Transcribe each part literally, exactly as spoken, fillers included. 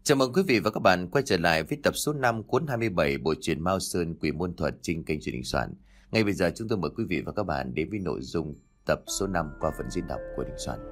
Chào mừng quý vị và các bạn quay trở lại với tập số năm cuốn hai mươi bảy bộ truyện Mao Sơn Quỷ Môn Thuật trên kênh truyền hình Soạn. Ngay bây giờ chúng tôi mời quý vị và các bạn đến với nội dung tập số năm qua phần diễn đọc của Đình Soạn.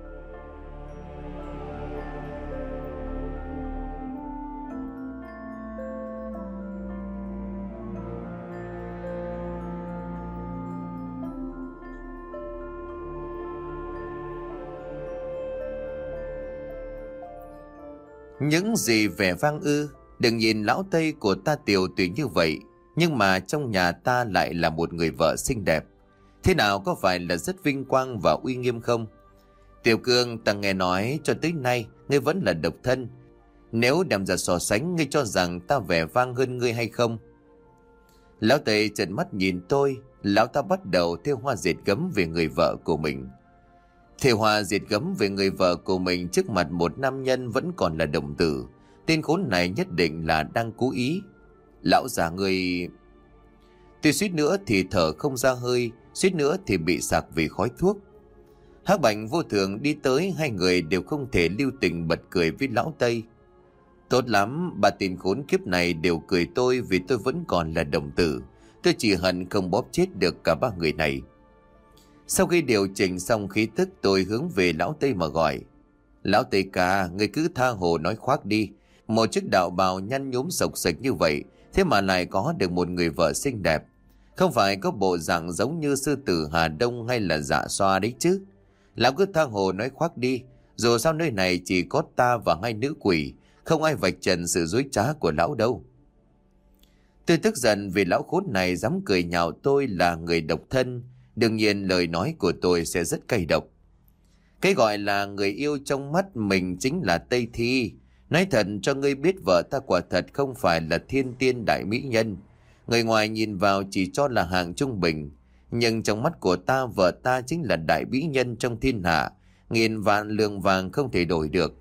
Những gì vẻ vang ư? Đừng nhìn lão Tây của ta tiều tụy như vậy, nhưng mà trong nhà ta lại là một người vợ xinh đẹp. Thế nào, có phải là rất vinh quang và uy nghiêm không? Tiểu Cương, ta nghe nói cho tới nay ngươi vẫn là độc thân. Nếu đem ra so sánh, ngươi cho rằng ta vẻ vang hơn ngươi hay không? Lão Tây trợn mắt nhìn tôi. Lão ta bắt đầu thêu hoa dệt gấm về người vợ của mình. Thêu hoa dệt gấm về người vợ của mình trước mặt một nam nhân vẫn còn là đồng tử. Tên khốn này nhất định là đang cố ý. Lão già người... Tôi suýt nữa thì thở không ra hơi, suýt nữa thì bị sặc vì khói thuốc. Hắc Bạch Vô Thường đi tới, hai người đều không thể lưu tình bật cười với lão Tây. Tốt lắm, ba tên khốn kiếp này đều cười tôi vì tôi vẫn còn là đồng tử. Tôi chỉ hận không bóp chết được cả ba người này. Sau khi điều chỉnh xong khí tức, tôi hướng về lão Tây mà gọi. Lão Tây ca, người cứ tha hồ nói khoác đi. Một chiếc đạo bào nhăn nhúm sộc sạch như vậy, thế mà lại có được một người vợ xinh đẹp. Không phải có bộ dạng giống như sư tử Hà Đông hay là Dạ Xoa đấy chứ. Lão cứ tha hồ nói khoác đi. Dù sao nơi này chỉ có ta và hai nữ quỷ, không ai vạch trần sự dối trá của lão đâu. Tôi tức giận vì lão khốn này dám cười nhạo tôi là người độc thân. Đương nhiên lời nói của tôi sẽ rất cay độc. Cái gọi là người yêu trong mắt mình chính là Tây Thi. Nói thật cho ngươi biết, vợ ta quả thật không phải là thiên tiên đại mỹ nhân. Người ngoài nhìn vào chỉ cho là hàng trung bình. Nhưng trong mắt của ta, vợ ta chính là đại mỹ nhân trong thiên hạ. Nghìn vạn lượng vàng không thể đổi được.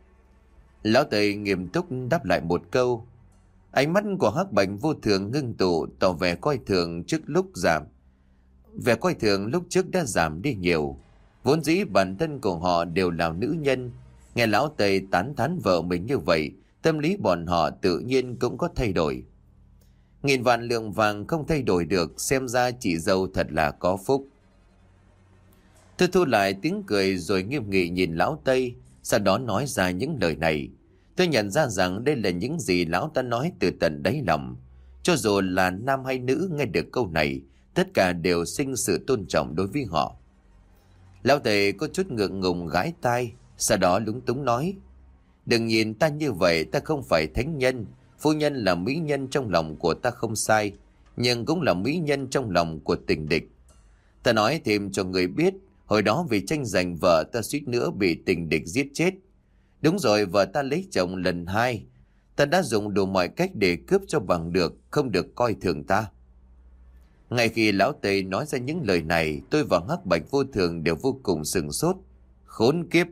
Lão Tây nghiêm túc đáp lại một câu. Ánh mắt của Hắc Bạch Vô Thường ngưng tụ, tỏ vẻ coi thường trước lúc giảm. Vẻ coi thường lúc trước đã giảm đi nhiều. Vốn dĩ bản thân của họ đều là nữ nhân. Nghe lão Tây tán thán vợ mình như vậy, tâm lý bọn họ tự nhiên cũng có thay đổi. Nghìn vạn lượng vàng không thay đổi được, xem ra chị dâu thật là có phúc. Tôi thu lại tiếng cười rồi nghiêm nghị nhìn lão Tây, sau đó nói ra những lời này. Tôi nhận ra rằng đây là những gì lão ta nói từ tận đáy lòng. Cho dù là nam hay nữ nghe được câu này, tất cả đều sinh sự tôn trọng đối với họ. Lão Tây có chút ngượng ngùng gãi tai, sau đó lúng túng nói. Đừng nhìn ta như vậy, ta không phải thánh nhân. Phu nhân là mỹ nhân trong lòng của ta không sai, nhưng cũng là mỹ nhân trong lòng của tình địch. Ta nói thêm cho người biết, hồi đó vì tranh giành vợ ta suýt nữa bị tình địch giết chết. Đúng rồi, vợ ta lấy chồng lần hai. Ta đã dùng đủ mọi cách để cướp cho bằng được, không được coi thường ta. Ngay khi lão Tây nói ra những lời này, tôi và Hắc Bạch Vô Thường đều vô cùng sửng sốt. Khốn kiếp!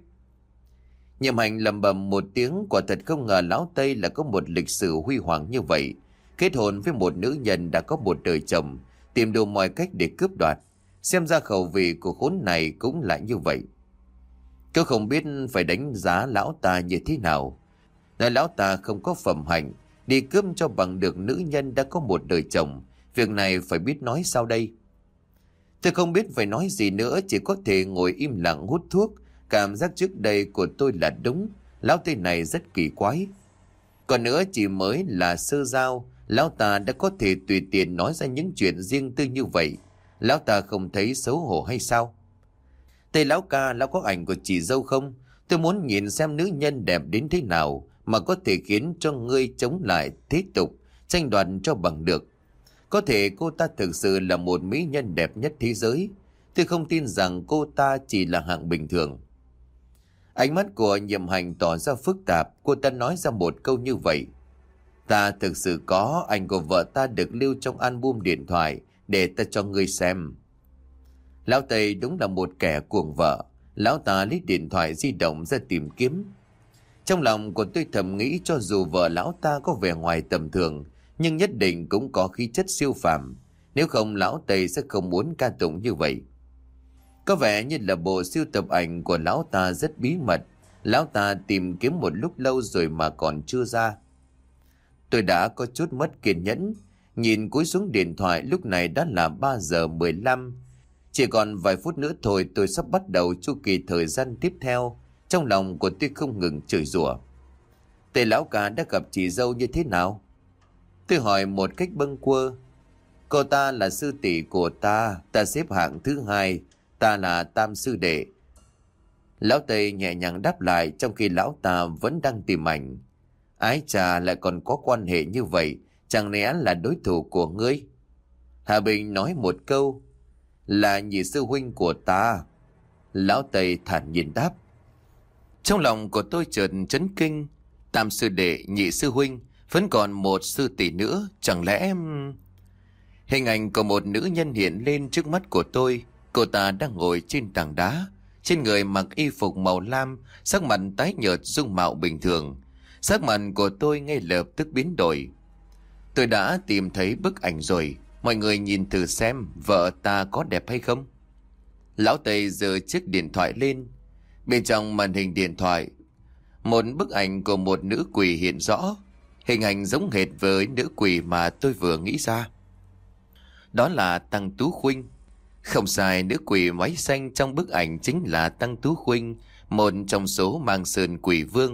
Nhiệm Hành lầm bầm một tiếng, quả thật không ngờ lão Tây là có một lịch sử huy hoàng như vậy. Kết hôn với một nữ nhân đã có một đời chồng, tìm đủ mọi cách để cướp đoạt. Xem ra khẩu vị của khốn này cũng lại như vậy. Tôi không biết phải đánh giá lão ta như thế nào. Nói lão ta không có phẩm hạnh, đi cướp cho bằng được nữ nhân đã có một đời chồng. Việc này phải biết nói sao đây? Tôi không biết phải nói gì nữa, chỉ có thể ngồi im lặng hút thuốc. Cảm giác trước đây của tôi là đúng, lão Tây này rất kỳ quái. Còn nữa, chỉ mới là sơ giao, lão ta đã có thể tùy tiện nói ra những chuyện riêng tư như vậy. Lão ta không thấy xấu hổ hay sao? Tây lão ca, lão có ảnh của chị dâu không? Tôi muốn nhìn xem nữ nhân đẹp đến thế nào mà có thể khiến cho ngươi chống lại thế tục, tranh đoạt cho bằng được. Có thể cô ta thực sự là một mỹ nhân đẹp nhất thế giới. Tôi không tin rằng cô ta chỉ là hạng bình thường. Ánh mắt của Nhiệm Hành tỏ ra phức tạp, cô ta nói ra một câu như vậy. Ta thực sự có, ảnh của vợ ta được lưu trong album điện thoại, để ta cho ngươi xem. Lão Tây đúng là một kẻ cuồng vợ. Lão ta lấy điện thoại di động ra tìm kiếm. Trong lòng của tôi thầm nghĩ, cho dù vợ lão ta có vẻ ngoài tầm thường, nhưng nhất định cũng có khí chất siêu phàm. Nếu không, lão Tây sẽ không muốn ca tụng như vậy. Có vẻ như là bộ sưu tập ảnh của lão ta rất bí mật. Lão ta tìm kiếm một lúc lâu rồi mà còn chưa ra. Tôi đã có chút mất kiên nhẫn, nhìn cúi xuống điện thoại, lúc này đã là ba giờ mười lăm. Chỉ còn vài phút nữa thôi tôi sắp bắt đầu chu kỳ thời gian tiếp theo. Trong lòng của tôi không ngừng chửi rủa. Tề lão cả đã gặp chị dâu như thế nào? Tôi hỏi một cách bâng quơ. Cô ta là sư tỷ của ta, ta xếp hạng thứ hai, ta là tam sư đệ. Lão Tây nhẹ nhàng đáp lại trong khi lão ta vẫn đang tìm ảnh. Ái chà, lại còn có quan hệ như vậy, chẳng lẽ là đối thủ của ngươi? Hà Bình nói một câu, là nhị sư huynh của ta. Lão Tây thản nhiên đáp. Trong lòng của tôi chợt chấn kinh. Tam sư đệ, nhị sư huynh, vẫn còn một sư tỷ nữa, chẳng lẽ... Hình ảnh của một nữ nhân hiện lên trước mắt của tôi. Cô ta đang ngồi trên tảng đá, trên người mặc y phục màu lam, sắc mặt tái nhợt, dung mạo bình thường. Sắc mặt của tôi ngay lập tức biến đổi. Tôi đã tìm thấy bức ảnh rồi, mọi người nhìn thử xem vợ ta có đẹp hay không. Lão Tây giơ chiếc điện thoại lên. Bên trong màn hình điện thoại, một bức ảnh của một nữ quỷ hiện rõ. Hình ảnh giống hệt với nữ quỷ mà tôi vừa nghĩ ra. Đó là Tăng Tú Khuynh. Không sai, nữ quỷ váy xanh trong bức ảnh chính là Tăng Tú Khuynh, một trong số mang sơn quỷ vương.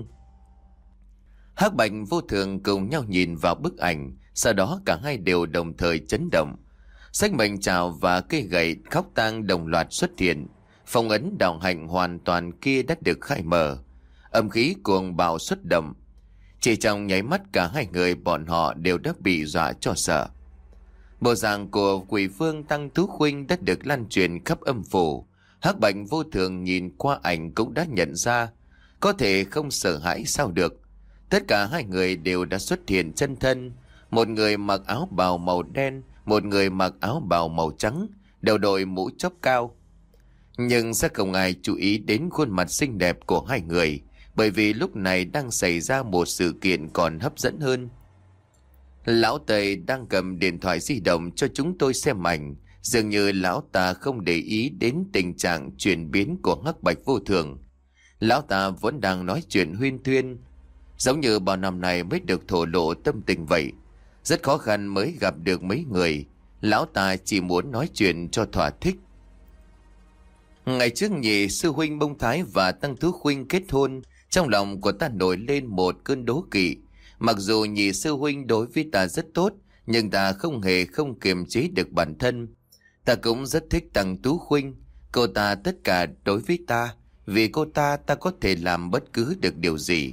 Hắc Bạch Vô Thường cùng nhau nhìn vào bức ảnh, sau đó cả hai đều đồng thời chấn động. Sách mệnh trào và cây gậy khóc tang đồng loạt xuất hiện. Phong ấn đạo hạnh hoàn toàn kia đã được khai mở. Âm khí cuồng bạo xuất động. Chỉ trong nháy mắt cả hai người bọn họ đều đã bị dọa cho sợ. Bộ dạng của quỷ vương Tăng Tú Khuynh đã được lan truyền khắp âm phủ. Hắc Bạch Vô Thường nhìn qua ảnh cũng đã nhận ra, có thể không sợ hãi sao được. Tất cả hai người đều đã xuất hiện chân thân. Một người mặc áo bào màu đen, một người mặc áo bào màu trắng, đều đội mũ chóp cao. Nhưng sẽ không ai chú ý đến khuôn mặt xinh đẹp của hai người, bởi vì lúc này đang xảy ra một sự kiện còn hấp dẫn hơn. Lão Tây đang cầm điện thoại di động cho chúng tôi xem ảnh. Dường như lão ta không để ý đến tình trạng chuyển biến của Hắc Bạch Vô Thường. Lão ta vẫn đang nói chuyện huyên thuyên, giống như bao năm này mới được thổ lộ tâm tình vậy. Rất khó khăn mới gặp được mấy người. Lão ta chỉ muốn nói chuyện cho thỏa thích. Ngày trước nhị sư huynh Bông Thái và Tăng Tú Khuynh kết hôn, trong lòng của ta nổi lên một cơn đố kỵ. Mặc dù nhị sư huynh đối với ta rất tốt, nhưng ta không hề không kiềm chế được bản thân. Ta cũng rất thích Tăng Tú Khuynh. Cô ta tất cả đối với ta, vì cô ta ta có thể làm bất cứ được điều gì.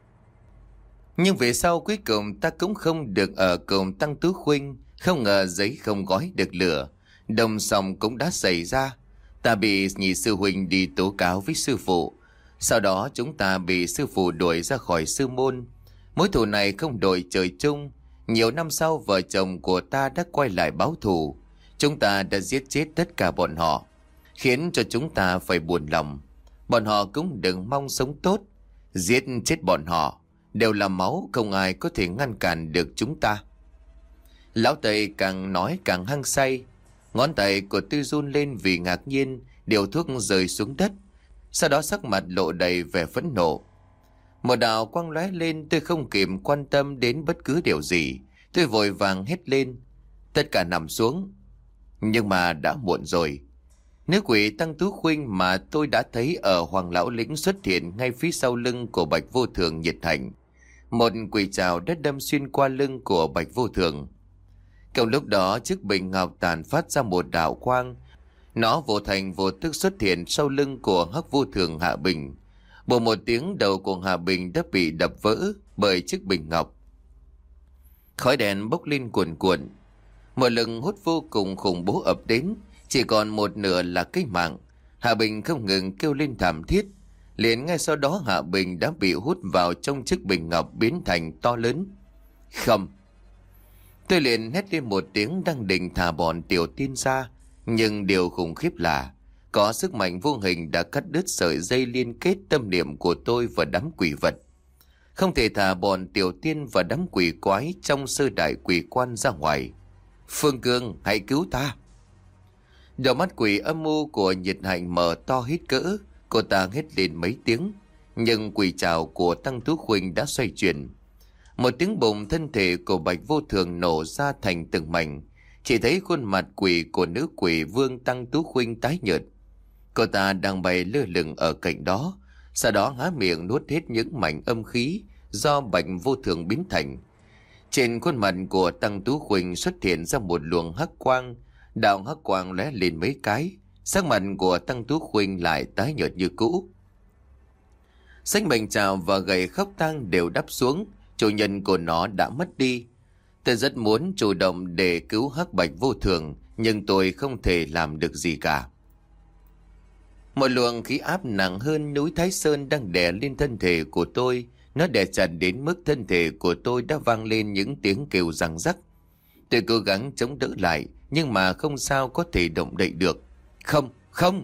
Nhưng về sau cuối cùng ta cũng không được ở cùng Tăng Tú Khuynh. Không ngờ giấy không gói được lửa. Đồng sòng cũng đã xảy ra. Ta bị nhị sư huynh đi tố cáo với sư phụ. Sau đó chúng ta bị sư phụ đuổi ra khỏi sư môn. Mối thù này không đổi trời chung. Nhiều năm sau vợ chồng của ta đã quay lại báo thù. Chúng ta đã giết chết tất cả bọn họ, khiến cho chúng ta phải buồn lòng. Bọn họ cũng đừng mong sống tốt. Giết chết bọn họ đều là máu, không ai có thể ngăn cản được chúng ta. Lão Tây càng nói càng hăng say. Ngón tay của tôi run lên vì ngạc nhiên. Điều thuốc rơi xuống đất. Sau đó sắc mặt lộ đầy vẻ phẫn nộ. Một đạo quang lóe lên, tôi không kịp quan tâm đến bất cứ điều gì. Tôi vội vàng hét lên, tất cả nằm xuống. Nhưng mà đã muộn rồi. Nữ quỷ Tăng Tú Khuynh mà tôi đã thấy ở Hoàng Lão Lĩnh xuất hiện ngay phía sau lưng của Bạch Vô Thường nhiệt thành. Một quỷ trảo đã đâm xuyên qua lưng của Bạch Vô Thường. Cùng lúc đó chiếc bình ngọc tàn phát ra một đạo quang. Nó vô thành vô tức xuất hiện sau lưng của Hắc Vô Thường Hạ Bình. Bộ một tiếng, đầu của Hạ Bình đã bị đập vỡ bởi chiếc bình ngọc. Khói đèn bốc lên cuồn cuộn. Một lực hút vô cùng khủng bố ập đến. Chỉ còn một nửa là cái mạng. Hạ Bình không ngừng kêu lên thảm thiết. Liền ngay sau đó Hạ Bình đã bị hút vào trong chiếc bình ngọc biến thành to lớn. Không. Tôi liền hét lên một tiếng đang định thả bọn tiểu tiên ra. Nhưng điều khủng khiếp là có sức mạnh vô hình đã cắt đứt sợi dây liên kết tâm niệm của tôi và đám quỷ vật. Không thể thả bọn tiểu tiên và đám quỷ quái trong sơ đại quỷ quan ra ngoài. Phương Cương, hãy cứu ta. Đầu mắt quỷ âm mưu của Nhiệt Hạnh mở to hít cỡ. Cô ta hét lên mấy tiếng. Nhưng quỷ trảo của Tăng Tú Khuynh đã xoay chuyển. Một tiếng bùng, thân thể của Bạch Vô Thường nổ ra thành từng mảnh. Chỉ thấy khuôn mặt quỷ của nữ quỷ vương Tăng Tú Khuynh tái nhợt. Cô ta đang bay lơ lửng ở cạnh đó, sau đó há miệng nuốt hết những mảnh âm khí do Bạch Vô Thường biến thành. Trên khuôn mặt của Tăng Tú Khuynh xuất hiện ra một luồng hắc quang, đạo hắc quang lóe lên mấy cái, sắc mặt của Tăng Tú Khuynh lại tái nhợt như cũ. Xanh mệnh trào và gậy khóc tang đều đắp xuống, chủ nhân của nó đã mất đi. Tôi rất muốn chủ động để cứu hắc Bạch Vô Thường, nhưng tôi không thể làm được gì cả. Một luồng khí áp nặng hơn núi Thái Sơn đang đè lên thân thể của tôi. Nó đè chặt đến mức thân thể của tôi đã vang lên những tiếng kêu răng rắc. Tôi cố gắng chống đỡ lại, nhưng mà không sao có thể động đậy được. Không, không!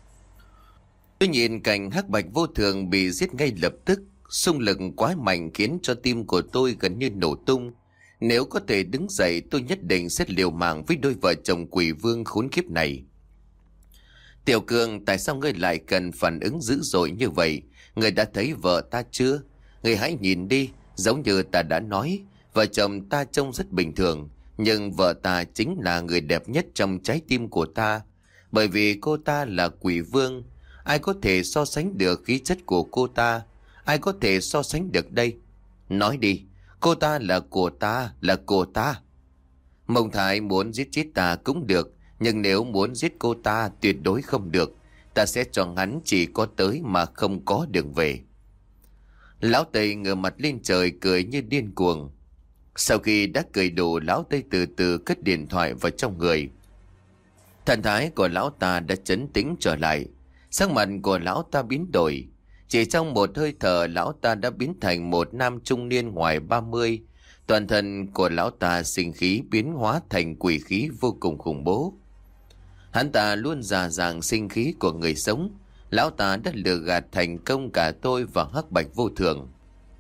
Tôi nhìn cảnh hắc Bạch Vô Thường bị giết ngay lập tức. Xung lực quá mạnh khiến cho tim của tôi gần như nổ tung. Nếu có thể đứng dậy, tôi nhất định sẽ liều mạng với đôi vợ chồng quỷ vương khốn kiếp này. Tiểu Cường, tại sao ngươi lại cần phản ứng dữ dội như vậy? Ngươi đã thấy vợ ta chưa? Ngươi hãy nhìn đi, giống như ta đã nói, vợ chồng ta trông rất bình thường, nhưng vợ ta chính là người đẹp nhất trong trái tim của ta, bởi vì cô ta là quỷ vương. Ai có thể so sánh được khí chất của cô ta? Ai có thể so sánh được đây? Nói đi, cô ta là của ta, là của ta. Mông Thái muốn giết chết ta cũng được, nhưng nếu muốn giết cô ta tuyệt đối không được. Ta sẽ cho hắn chỉ có tới mà không có đường về. Lão Tây ngửa mặt lên trời cười như điên cuồng. Sau khi đã cười đủ, Lão Tây từ từ cất điện thoại vào trong người. Thần thái của lão ta đã trấn tĩnh trở lại. Sắc mặt của lão ta biến đổi. Chỉ trong một hơi thở, lão ta đã biến thành một nam trung niên ngoài ba mươi. Toàn thân của lão ta sinh khí biến hóa thành quỷ khí vô cùng khủng bố. Hắn ta luôn già dàng sinh khí của người sống. Lão ta đã lừa gạt thành công cả tôi và hắc Bạch Vô Thường.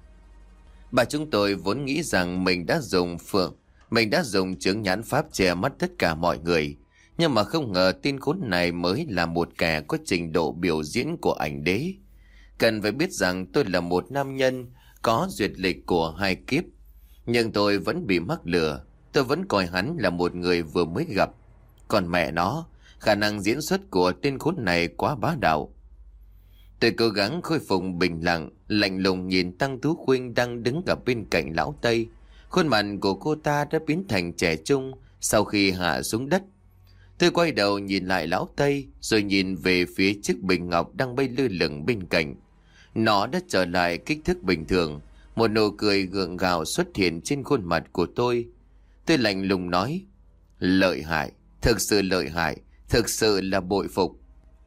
Bà chúng tôi vốn nghĩ rằng mình đã dùng phượng, mình đã dùng chướng nhãn pháp che mắt tất cả mọi người. Nhưng mà không ngờ tin khốn này mới là một kẻ có trình độ biểu diễn của ảnh đế. Cần phải biết rằng tôi là một nam nhân có duyệt lịch của hai kiếp. Nhưng tôi vẫn bị mắc lừa. Tôi vẫn coi hắn là một người vừa mới gặp. Còn mẹ nó, khả năng diễn xuất của tên khốn này quá bá đạo. Tôi cố gắng khôi phục bình lặng, lạnh lùng nhìn Tăng Tú Khuynh đang đứng ở bên cạnh lão Tây. Khuôn mặt của cô ta đã biến thành trẻ trung sau khi hạ xuống đất. Tôi quay đầu nhìn lại lão Tây, rồi nhìn về phía chiếc bình ngọc đang bay lơ lửng bên cạnh. Nó đã trở lại kích thước bình thường. Một nụ cười gượng gạo xuất hiện trên khuôn mặt của tôi. Tôi lạnh lùng nói: lợi hại, thực sự lợi hại, thực sự là bội phục.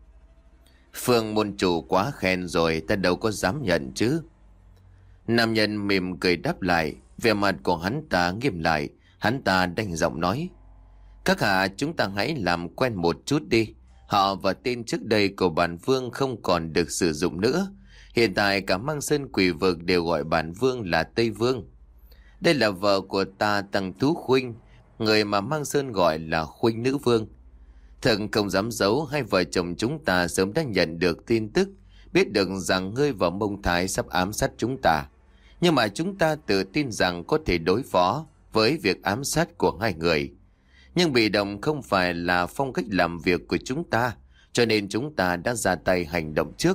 Phương môn chủ quá khen rồi, ta đâu có dám nhận chứ. Nam nhân mỉm cười đáp lại. Vẻ mặt của hắn ta nghiêm lại. Hắn ta đanh giọng nói: các hạ, chúng ta hãy làm quen một chút đi. Họ và tên trước đây của bản vương không còn được sử dụng nữa. Hiện tại cả Mang Sơn quỷ vực đều gọi bản vương là Tây Vương. Đây là vợ của ta, Tăng Tú Khuynh, người mà Mang Sơn gọi là Khuynh Nữ Vương. Thần không dám giấu, hai vợ chồng chúng ta sớm đã nhận được tin tức, biết được rằng ngươi và Mông Thái sắp ám sát chúng ta. Nhưng mà chúng ta tự tin rằng có thể đối phó với việc ám sát của hai người. Nhưng bị động không phải là phong cách làm việc của chúng ta, cho nên chúng ta đã ra tay hành động trước.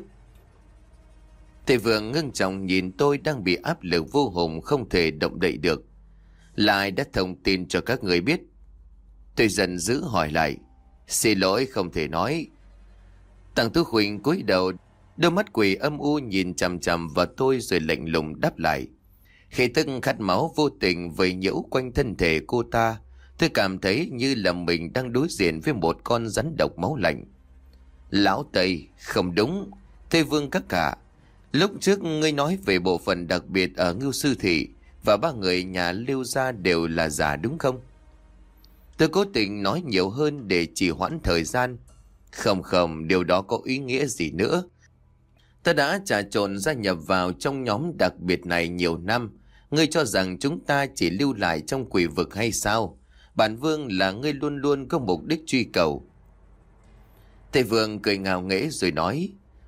Thầy Vương ngưng trọng nhìn tôi đang bị áp lực vô hùng không thể động đậy được. Lại đã thông tin cho các người biết. Tôi giận dữ hỏi lại: xin lỗi, không thể nói. Tăng Tú Khuynh cúi đầu, đôi mắt quỷ âm u nhìn chằm chằm vào tôi rồi lạnh lùng đáp lại. Khi tức khát máu vô tình vây nhiễu quanh thân thể cô ta, tôi cảm thấy như là mình đang đối diện với một con rắn độc máu lạnh. Lão Tây, không đúng. Tây Vương các cả, lúc trước ngươi nói về bộ phận đặc biệt ở Ngưu Sư Thị và ba người nhà Lưu gia đều là giả đúng không? Tôi cố tình nói nhiều hơn để trì hoãn thời gian. Không không, điều đó có ý nghĩa gì nữa. Ta đã trà trộn gia nhập vào trong nhóm đặc biệt này nhiều năm. Ngươi cho rằng chúng ta chỉ lưu lại trong quỷ vực hay sao? Bản vương là ngươi luôn luôn có mục đích truy cầu. Tây Vương cười ngạo nghễ rồi nói: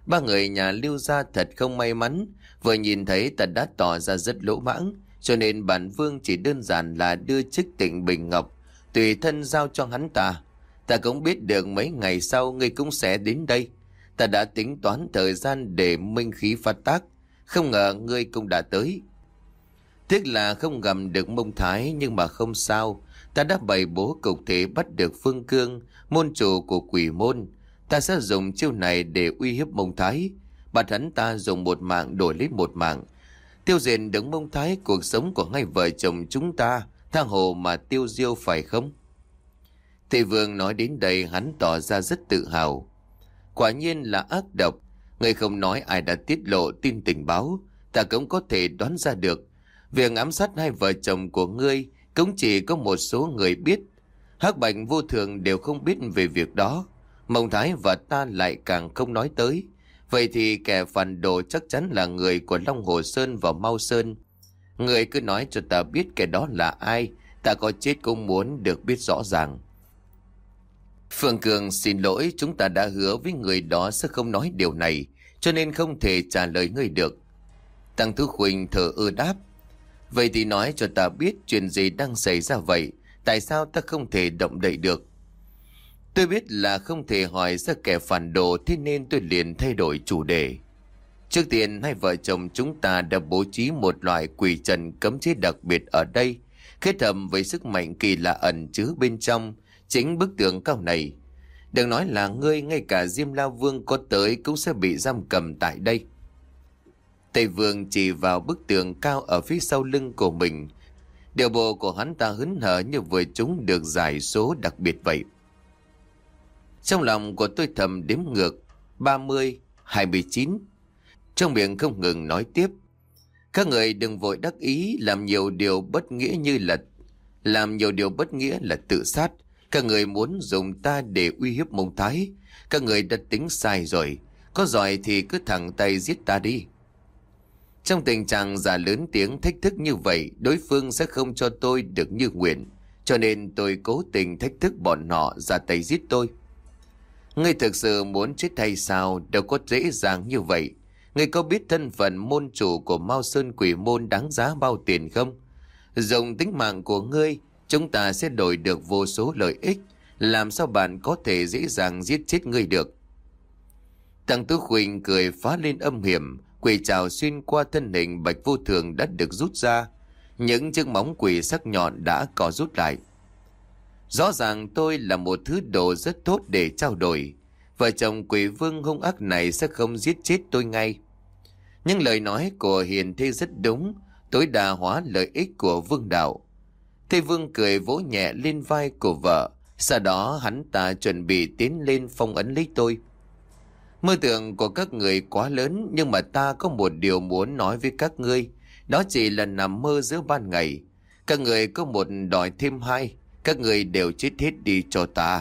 Ba người nhà Lưu gia thật không may mắn, vừa nhìn thấy ta đã tỏ ra rất lỗ mãng, cho nên bản vương chỉ đơn giản là đưa chức tịnh Bình Ngọc tùy thân giao cho hắn ta. Ta cũng biết được mấy ngày sau ngươi cũng sẽ đến đây. Ta đã tính toán thời gian để minh khí phát tác, không ngờ ngươi cũng đã tới. Tiếc là không gặp được Mông Thái, nhưng mà không sao. Ta đã bày bố cục thể bắt được Phương Cương, môn chủ của Quỷ Môn. Ta sẽ dùng chiêu này để uy hiếp Mông Thái, bắt hắn ta dùng một mạng đổi lấy một mạng, tiêu diệt đứng Mông Thái. Cuộc sống của hai vợ chồng chúng ta tha hồ mà tiêu diêu, phải không? Tề Vương nói đến đây, hắn tỏ ra rất tự hào. Quả nhiên là ác độc. Ngươi không nói ai đã tiết lộ tin tình báo, ta cũng có thể đoán ra được. Việc ám sát hai vợ chồng của ngươi cũng chỉ có một số người biết. Hắc Bạch Vô Thường đều không biết về việc đó. Mông Thái và ta lại càng không nói tới. Vậy thì kẻ phản đồ chắc chắn là người của Long Hồ Sơn và Mao Sơn. Người cứ nói cho ta biết kẻ đó là ai, ta có chết cũng muốn được biết rõ ràng. Phương Cường xin lỗi, chúng ta đã hứa với người đó sẽ không nói điều này, cho nên không thể trả lời ngươi được. Tăng Thứ Khuynh thở ơ đáp. Vậy thì nói cho ta biết chuyện gì đang xảy ra vậy, tại sao ta không thể động đậy được? Tôi biết là không thể hỏi ra kẻ phản đồ, thế nên tôi liền thay đổi chủ đề. Trước tiên, hai vợ chồng chúng ta đã bố trí một loại quỷ trần cấm chế đặc biệt ở đây, kết hợp với sức mạnh kỳ lạ ẩn chứa bên trong chính bức tường cao này. Đừng nói là ngươi, ngay cả Diêm La Vương có tới cũng sẽ bị giam cầm tại đây. Tây Vương chỉ vào bức tường cao ở phía sau lưng của mình. Điều bộ của hắn ta hớn hở như vừa chúng được giải số đặc biệt vậy. Trong lòng của tôi thầm đếm ngược ba mươi, hai mươi chín. Trong miệng không ngừng nói tiếp. Các người đừng vội đắc ý, làm nhiều điều bất nghĩa như là Làm nhiều điều bất nghĩa là tự sát. Các người muốn dùng ta để uy hiếp Mông Thái. Các người đã tính sai rồi. Có giỏi thì cứ thẳng tay giết ta đi. Trong tình trạng giả lớn tiếng thách thức như vậy, đối phương sẽ không cho tôi được như nguyện. Cho nên tôi cố tình thách thức bọn họ ra tay giết tôi. Ngươi thực sự muốn chết hay sao? Đâu có dễ dàng như vậy. Ngươi có biết thân phận môn chủ của Mao Sơn Quỷ Môn đáng giá bao tiền không? Dùng tính mạng của ngươi, chúng ta sẽ đổi được vô số lợi ích. Làm sao bạn có thể dễ dàng giết chết ngươi được? Tăng Tứ Khuynh cười phá lên âm hiểm, quỷ trảo xuyên qua thân hình Bạch Vô Thường đã được rút ra. Những chiếc móng quỷ sắc nhọn đã có rút lại. Rõ ràng tôi là một thứ đồ rất tốt để trao đổi. Vợ chồng Quỷ Vương hung ác này sẽ không giết chết tôi ngay. Nhưng lời nói của Hiền Thê rất đúng, tối đa hóa lợi ích của Vương đạo. Thê Vương cười vỗ nhẹ lên vai của vợ, sau đó hắn ta chuẩn bị tiến lên phong ấn lấy tôi. Mơ tưởng của các người quá lớn, nhưng mà ta có một điều muốn nói với các ngươi. Đó chỉ là nằm mơ giữa ban ngày. Các người có một đòi thêm hai, các người đều chết hết đi cho ta.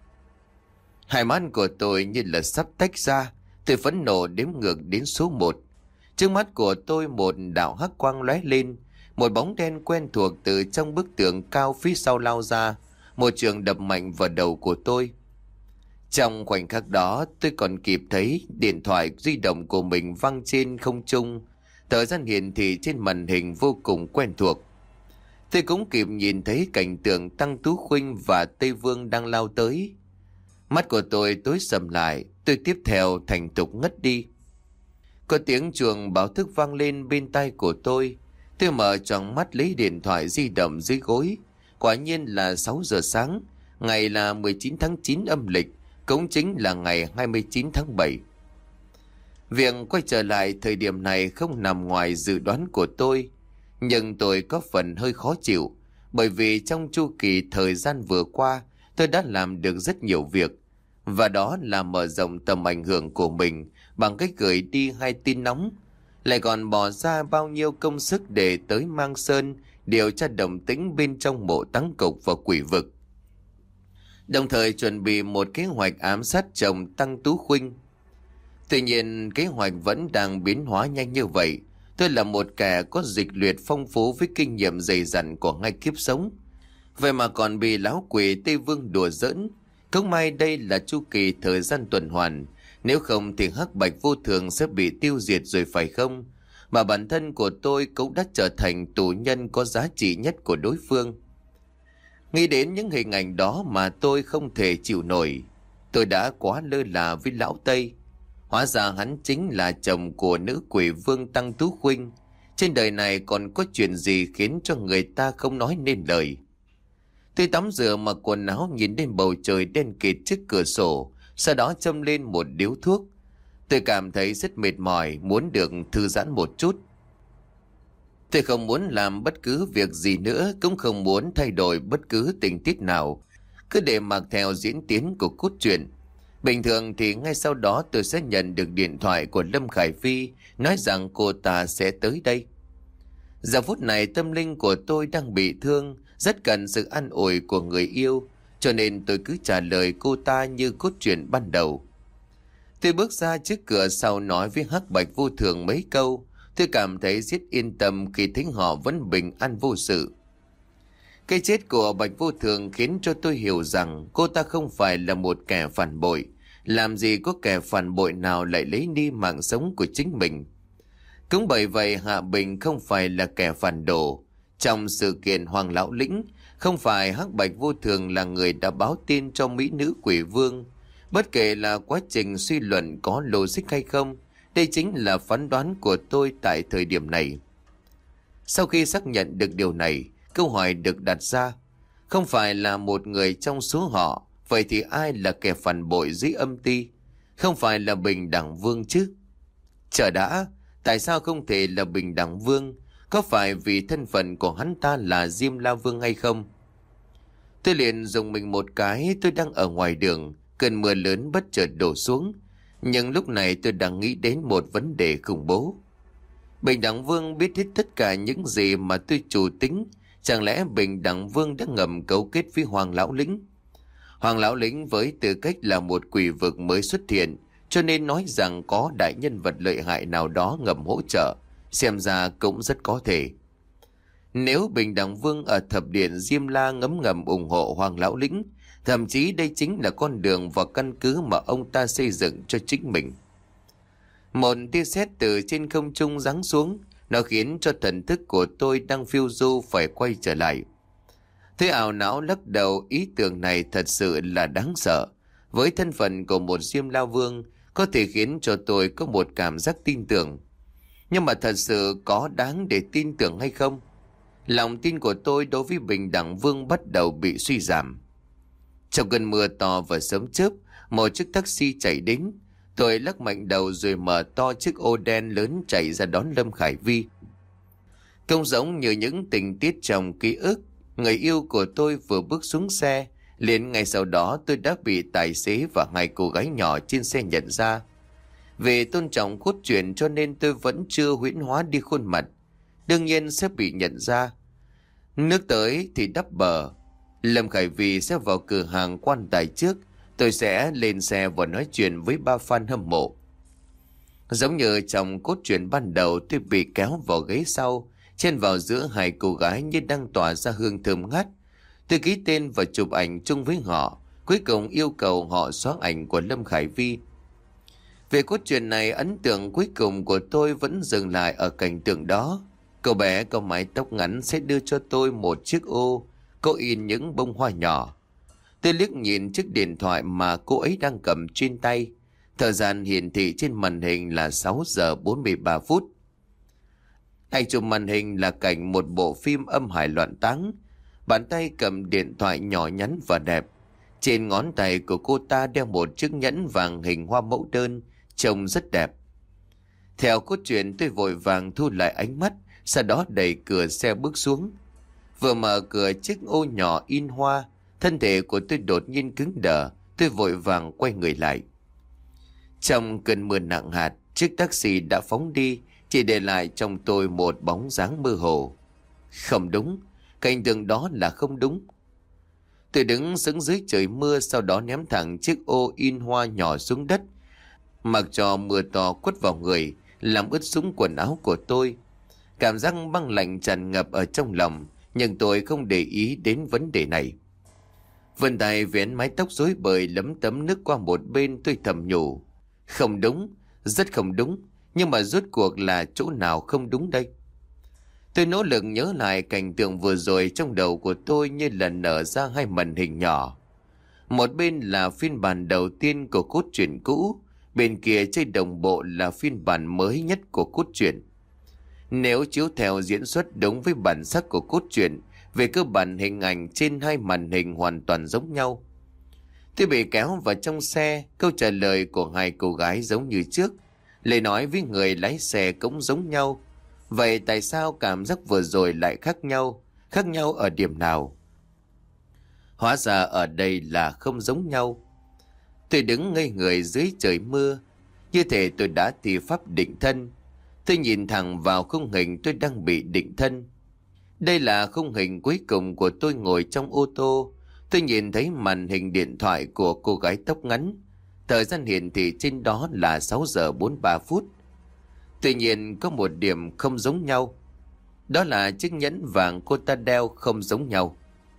Hai mắt của tôi như là sắp tách ra. Tôi phẫn nộ đếm ngược đến số một. Trước mắt của tôi một đạo hắc quang lóe lên. Một bóng đen quen thuộc từ trong bức tường cao phía sau lao ra. Một trường đập mạnh vào đầu của tôi. Trong khoảnh khắc đó, tôi còn kịp thấy điện thoại di động của mình văng trên không trung. Thời gian hiển thị trên màn hình vô cùng quen thuộc. Tôi cũng kịp nhìn thấy cảnh tượng Tăng Tú Khuynh và Tây Vương đang lao tới. Mắt của tôi tối sầm lại, tôi tiếp theo thành thục ngất đi. Có tiếng chuông báo thức vang lên bên tai của tôi. Tôi mở tròn mắt lấy điện thoại di động dưới gối. Quả nhiên là sáu giờ sáng, ngày là mười chín tháng chín âm lịch, cũng chính là ngày hai mươi chín tháng bảy. Việc quay trở lại thời điểm này không nằm ngoài dự đoán của tôi, nhưng tôi có phần hơi khó chịu, bởi vì trong chu kỳ thời gian vừa qua, tôi đã làm được rất nhiều việc, và đó là mở rộng tầm ảnh hưởng của mình bằng cách gửi đi hai tin nóng, lại còn bỏ ra bao nhiêu công sức để tới Mang Sơn điều tra động tĩnh bên trong mộ Táng Cục và Quỷ Vực. Đồng thời chuẩn bị một kế hoạch ám sát chồng Tăng Tú Khuynh. Tuy nhiên, kế hoạch vẫn đang biến hóa nhanh như vậy. Tôi là một kẻ có dịch luyện phong phú với kinh nghiệm dày dặn của hai kiếp sống. Vậy mà còn bị lão quỷ Tây Vương đùa giỡn. Không may đây là chu kỳ thời gian tuần hoàn, Nếu không thì hắc bạch vô thường sẽ bị tiêu diệt rồi phải không? Mà bản thân của tôi cũng đã trở thành tù nhân có giá trị nhất của đối phương. Nghĩ đến những hình ảnh đó mà tôi không thể chịu nổi. Tôi đã quá lơ là với lão Tây. Hóa ra hắn chính là chồng của nữ quỷ vương Tăng Tú Khuynh. Trên đời này còn có chuyện gì khiến cho người ta không nói nên lời. Tôi tắm rửa mặc quần áo nhìn lên bầu trời đen kịt trước cửa sổ, sau đó châm lên một điếu thuốc. Tôi cảm thấy rất mệt mỏi, muốn được thư giãn một chút. Tôi không muốn làm bất cứ việc gì nữa, cũng không muốn thay đổi bất cứ tình tiết nào. Cứ để mặc theo diễn tiến của cốt truyện. Bình thường thì ngay sau đó tôi sẽ nhận được điện thoại của Lâm Khải Phi nói rằng cô ta sẽ tới đây. Giờ phút này tâm linh của tôi đang bị thương, rất cần sự an ủi của người yêu, cho nên tôi cứ trả lời cô ta như cốt truyện ban đầu. Tôi bước ra trước cửa sau nói với hắc bạch vô thường mấy câu. Tôi cảm thấy rất yên tâm khi thấy họ vẫn bình an vô sự. Cái chết của bạch vô thường khiến cho tôi hiểu rằng cô ta không phải là một kẻ phản bội. Làm gì có kẻ phản bội nào lại lấy đi mạng sống của chính mình. Cũng bởi vậy Hạ Bình không phải là kẻ phản đồ. Trong sự kiện Hoàng Lão Lĩnh, không phải hắc bạch vô thường là người đã báo tin cho mỹ nữ quỷ vương. Bất kể là quá trình suy luận có logic hay không, đây chính là phán đoán của tôi tại thời điểm này. Sau khi xác nhận được điều này, câu hỏi được đặt ra, không phải là một người trong số họ, vậy thì ai là kẻ phản bội dưới âm ty? Không phải là Bình Đẳng Vương chứ? Chờ đã, tại sao không thể là Bình Đẳng Vương? Có phải vì thân phận của hắn ta là Diêm La Vương hay không? Tôi liền dùng mình một cái, tôi đang ở ngoài đường, cơn mưa lớn bất chợt đổ xuống. Nhưng lúc này tôi đang nghĩ đến một vấn đề khủng bố. Bình Đẳng Vương biết hết tất cả những gì mà tôi chủ tính. Chẳng lẽ Bình Đẳng Vương đã ngầm cấu kết với Hoàng Lão Lĩnh? Hoàng Lão Lĩnh với tư cách là một quỷ vực mới xuất hiện, cho nên nói rằng có đại nhân vật lợi hại nào đó ngầm hỗ trợ, xem ra cũng rất có thể. Nếu Bình Đẳng Vương ở thập điện Diêm La ngấm ngầm ủng hộ Hoàng Lão Lĩnh, thậm chí đây chính là con đường và căn cứ mà ông ta xây dựng cho chính mình. Một tia sét từ trên không trung giáng xuống, nó khiến cho thần thức của tôi đang phiêu du phải quay trở lại. Thế ảo não lắc đầu, ý tưởng này thật sự là đáng sợ. Với thân phận của một Diêm La Vương, có thể khiến cho tôi có một cảm giác tin tưởng. Nhưng mà thật sự có đáng để tin tưởng hay không? Lòng tin của tôi đối với Bình Đẳng Vương bắt đầu bị suy giảm. Trong cơn mưa to và sớm chớp, một chiếc taxi chạy đến. Tôi lắc mạnh đầu rồi mở to chiếc ô đen lớn chạy ra đón Lâm Khải Vi. Không giống như những tình tiết trong ký ức, người yêu của tôi vừa bước xuống xe, liền ngay sau đó tôi đã bị tài xế và hai cô gái nhỏ trên xe nhận ra. Vì tôn trọng cốt truyện cho nên tôi vẫn chưa huyễn hóa đi khuôn mặt. Đương nhiên sẽ bị nhận ra. Nước tới thì đắp bờ. Lâm Khải Vi sẽ vào cửa hàng quan tài trước. Tôi sẽ lên xe và nói chuyện với ba fan hâm mộ. Giống như trong cốt truyện ban đầu, tôi bị kéo vào ghế sau, chen vào giữa hai cô gái như đang tỏa ra hương thơm ngát. Tôi ký tên và chụp ảnh chung với họ, cuối cùng yêu cầu họ xóa ảnh của Lâm Khải Vi. Về cốt truyện này, ấn tượng cuối cùng của tôi vẫn dừng lại ở cảnh tượng đó. Cậu bé có mái tóc ngắn sẽ đưa cho tôi một chiếc ô, có in những bông hoa nhỏ. Tôi liếc nhìn chiếc điện thoại mà cô ấy đang cầm trên tay. Thời gian hiển thị trên màn hình là sáu giờ bốn mươi ba phút. Ảnh chụp màn hình là cảnh một bộ phim âm hài loạn táng. Bàn tay cầm điện thoại nhỏ nhắn và đẹp. Trên ngón tay của cô ta đeo một chiếc nhẫn vàng hình hoa mẫu đơn, trông rất đẹp. Theo cốt truyện, tôi vội vàng thu lại ánh mắt, sau đó đẩy cửa xe bước xuống. Vừa mở cửa chiếc ô nhỏ in hoa, thân thể của tôi đột nhiên cứng đờ, tôi vội vàng quay người lại. Trong cơn mưa nặng hạt, chiếc taxi đã phóng đi, chỉ để lại trong tôi một bóng dáng mơ hồ. Không đúng, cảnh tượng đó là không đúng. Tôi đứng sững dưới trời mưa, sau đó ném thẳng chiếc ô in hoa nhỏ xuống đất, mặc cho mưa to quất vào người, làm ướt sũng quần áo của tôi. Cảm giác băng lạnh tràn ngập ở trong lòng, nhưng tôi không để ý đến vấn đề này. Vươn tay vén mái tóc rối bời lấm tấm nước qua một bên, tôi thầm nhủ. Không đúng, rất không đúng. Nhưng mà rốt cuộc là chỗ nào không đúng đây? Tôi nỗ lực nhớ lại cảnh tượng vừa rồi trong đầu của tôi như là nở ra hai màn hình nhỏ. Một bên là phiên bản đầu tiên của cốt truyện cũ, bên kia chơi đồng bộ là phiên bản mới nhất của cốt truyện. Nếu chiếu theo diễn xuất đúng với bản sắc của cốt truyện, về cơ bản hình ảnh trên hai màn hình hoàn toàn giống nhau. Tôi bị kéo vào trong xe, câu trả lời của hai cô gái giống như trước. Lời nói với người lái xe cũng giống nhau. Vậy tại sao cảm giác vừa rồi lại khác nhau? Khác nhau ở điểm nào? Hóa ra ở đây là không giống nhau. Tôi đứng ngây người dưới trời mưa, như thể tôi đã thi pháp định thân. Tôi nhìn thẳng vào khung hình tôi đang bị định thân. Đây là khung hình cuối cùng của tôi ngồi trong ô tô. Tôi nhìn thấy màn hình điện thoại của cô gái tóc ngắn. Thời gian hiển thị trên đó là sáu giờ bốn mươi ba phút. Tuy nhiên có một điểm không giống nhau. Đó là chiếc nhẫn vàng cô ta đeo không giống nhau.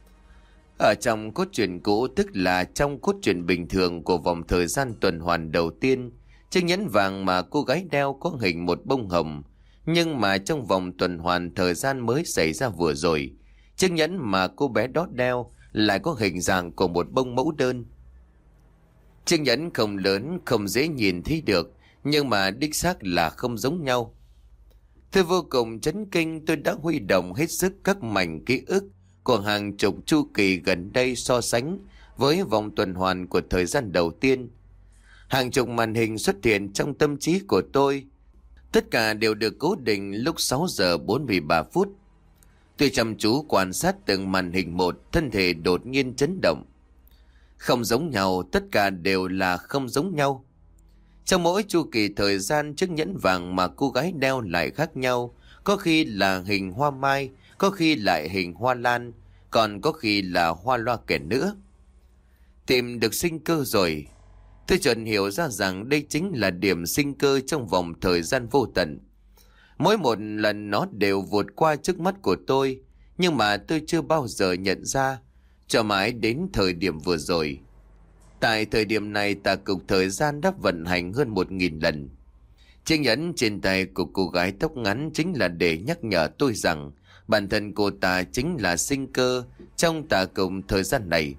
Ở trong cốt truyện cũ, tức là trong cốt truyện bình thường của vòng thời gian tuần hoàn đầu tiên, chiếc nhẫn vàng mà cô gái đeo có hình một bông hồng. Nhưng mà trong vòng tuần hoàn thời gian mới xảy ra vừa rồi, chiếc nhẫn mà cô bé đó đeo lại có hình dạng của một bông mẫu đơn. Chiếc nhẫn không lớn, không dễ nhìn thấy được, nhưng mà đích xác là không giống nhau. Tôi vô cùng chấn kinh, tôi đã huy động hết sức các mảnh ký ức của hàng chục chu kỳ gần đây so sánh với vòng tuần hoàn của thời gian đầu tiên. Hàng chục màn hình xuất hiện trong tâm trí của tôi. Tất cả đều được cố định lúc sáu giờ bốn mươi ba phút. Tôi chăm chú quan sát từng màn hình một, thân thể đột nhiên chấn động. Không giống nhau, tất cả đều là không giống nhau. Trong mỗi chu kỳ thời gian, chiếc nhẫn vàng mà cô gái đeo lại khác nhau. Có khi là hình hoa mai, có khi lại hình hoa lan, còn có khi là hoa loa kèn nữa. Tìm được sinh cơ rồi. Tôi chợt hiểu ra rằng đây chính là điểm sinh cơ trong vòng thời gian vô tận. Mỗi một lần nó đều vụt qua trước mắt của tôi, nhưng mà tôi chưa bao giờ nhận ra, cho mãi đến thời điểm vừa rồi. Tại thời điểm này, tà cục thời gian đã vận hành hơn một nghìn lần. Chiếc nhẫn trên tay của cô gái tóc ngắn chính là để nhắc nhở tôi rằng bản thân cô ta chính là sinh cơ trong tà cục thời gian này.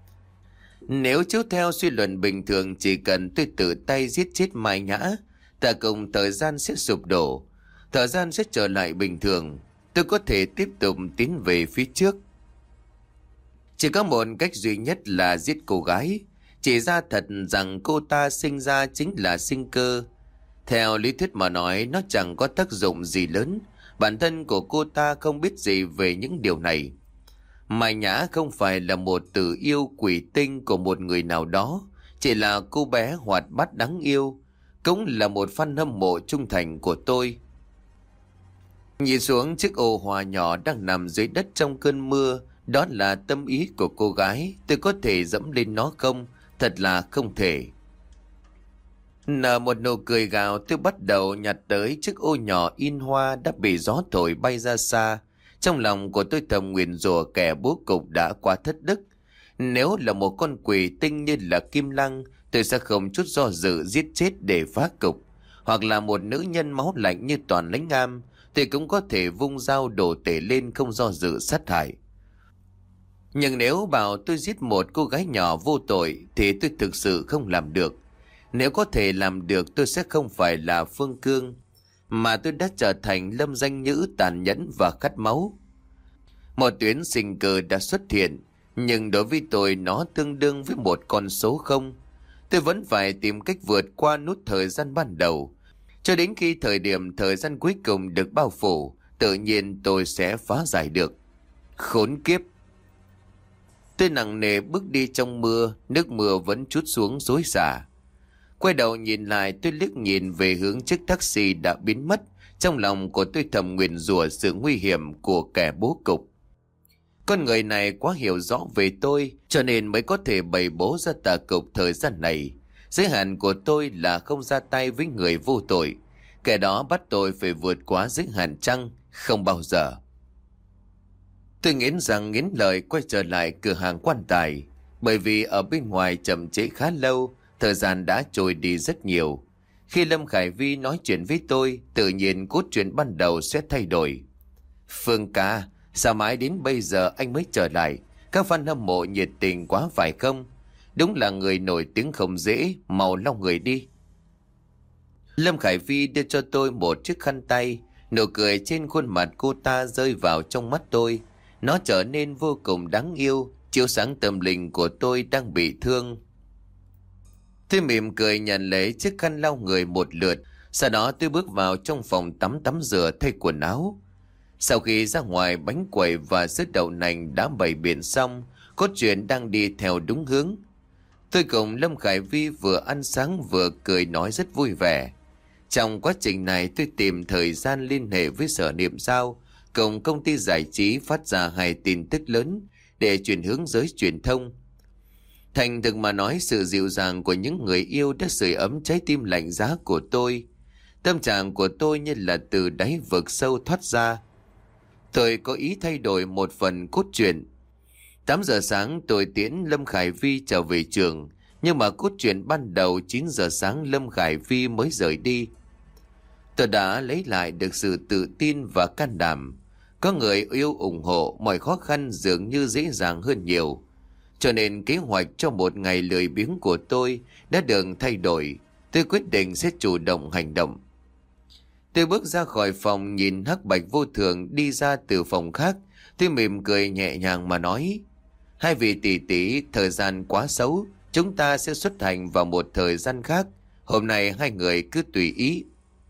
Nếu chiếu theo suy luận bình thường, chỉ cần tôi tự tay giết chết Mai Nhã, tà cục thời gian sẽ sụp đổ, thời gian sẽ trở lại bình thường, tôi có thể tiếp tục tiến về phía trước. Chỉ có một cách duy nhất là giết cô gái, chỉ ra thật rằng cô ta sinh ra chính là sinh cơ. Theo lý thuyết mà nói, nó chẳng có tác dụng gì lớn, bản thân của cô ta không biết gì về những điều này. Mai Nhã không phải là một tử yêu quỷ tinh của một người nào đó, chỉ là cô bé hoạt bát đáng yêu, cũng là một fan hâm mộ trung thành của tôi. Nhìn xuống chiếc ô hoa nhỏ đang nằm dưới đất trong cơn mưa, đó là tâm ý của cô gái, tôi có thể dẫm lên nó không? Thật là không thể. Nở một nụ cười gào, tôi bắt đầu nhặt tới chiếc ô nhỏ in hoa đã bị gió thổi bay ra xa. Trong lòng của tôi thầm nguyền rủa kẻ bố cục đã quá thất đức. Nếu là một con quỷ tinh như là Kim Lăng, tôi sẽ không chút do dự giết chết để phá cục. Hoặc là một nữ nhân máu lạnh như Toàn Lãnh Am, thì cũng có thể vung dao đổ tể lên không do dự sát hại. Nhưng nếu bảo tôi giết một cô gái nhỏ vô tội thì tôi thực sự không làm được. Nếu có thể làm được, tôi sẽ không phải là Phương Cương, mà tôi đã trở thành Lâm Danh Nhữ tàn nhẫn và khát máu. Một tuyến sinh cơ đã xuất hiện, nhưng đối với tôi nó tương đương với một con số không. Tôi vẫn phải tìm cách vượt qua nút thời gian ban đầu. Cho đến khi thời điểm thời gian cuối cùng được bao phủ, tự nhiên tôi sẽ phá giải được. Khốn kiếp! Tôi nặng nề bước đi trong mưa, nước mưa vẫn trút xuống xối xả. Quay đầu nhìn lại, tôi liếc nhìn về hướng chiếc taxi đã biến mất. Trong lòng của tôi thầm nguyền rủa sự nguy hiểm của kẻ bố cục. Con người này quá hiểu rõ về tôi, cho nên mới có thể bày bố ra tà cục thời gian này. Giới hạn của tôi là không ra tay với người vô tội. Kẻ đó bắt tôi phải vượt quá giới hạn chăng? Không bao giờ. Tôi nghiến rằng nghiến lợi quay trở lại cửa hàng quan tài. Bởi vì ở bên ngoài chậm trễ khá lâu, Thời gian đã trôi đi rất nhiều. Khi Lâm Khải Vi nói chuyện với tôi, tự nhiên cốt truyện ban đầu sẽ thay đổi. Phương ca, sao mãi đến bây giờ anh mới trở lại? Các fan hâm mộ nhiệt tình quá phải không? Đúng là người nổi tiếng không dễ, mau lau người đi. Lâm Khải Vi đưa cho tôi một chiếc khăn tay. Nụ cười trên khuôn mặt cô ta rơi vào trong mắt tôi. Nó trở nên vô cùng đáng yêu, chiếu sáng tâm linh của tôi đang bị thương. Tôi mỉm cười nhận lấy chiếc khăn lau người một lượt. Sau đó tôi bước vào trong phòng tắm tắm rửa thay quần áo. Sau khi ra ngoài, bánh quẩy và sữa đậu nành đã bày biện xong, cốt truyện đang đi theo đúng hướng. Tôi cùng Lâm Khải Vi vừa ăn sáng vừa cười nói rất vui vẻ. Trong quá trình này tôi tìm thời gian liên hệ với Sở Niệm Giao cùng công ty giải trí phát ra hai tin tức lớn để chuyển hướng giới truyền thông. Thành thực mà nói, sự dịu dàng của những người yêu đã sưởi ấm trái tim lạnh giá của tôi. Tâm trạng của tôi như là từ đáy vực sâu thoát ra. Tôi có ý thay đổi một phần cốt truyện. tám giờ sáng tôi tiễn Lâm Khải Vi trở về trường, nhưng mà cốt truyện ban đầu chín giờ sáng Lâm Khải Vi mới rời đi. Tôi đã lấy lại được sự tự tin và can đảm. Có người yêu ủng hộ, mọi khó khăn dường như dễ dàng hơn nhiều. Cho nên kế hoạch cho một ngày lười biếng của tôi đã được thay đổi. Tôi quyết định sẽ chủ động hành động. Tôi bước ra khỏi phòng, nhìn Hắc Bạch Vô Thường đi ra từ phòng khác. Tôi mỉm cười nhẹ nhàng mà nói: hai vị tỷ tỷ, thời gian quá xấu, chúng ta sẽ xuất hành vào một thời gian khác. Hôm nay hai người cứ tùy ý.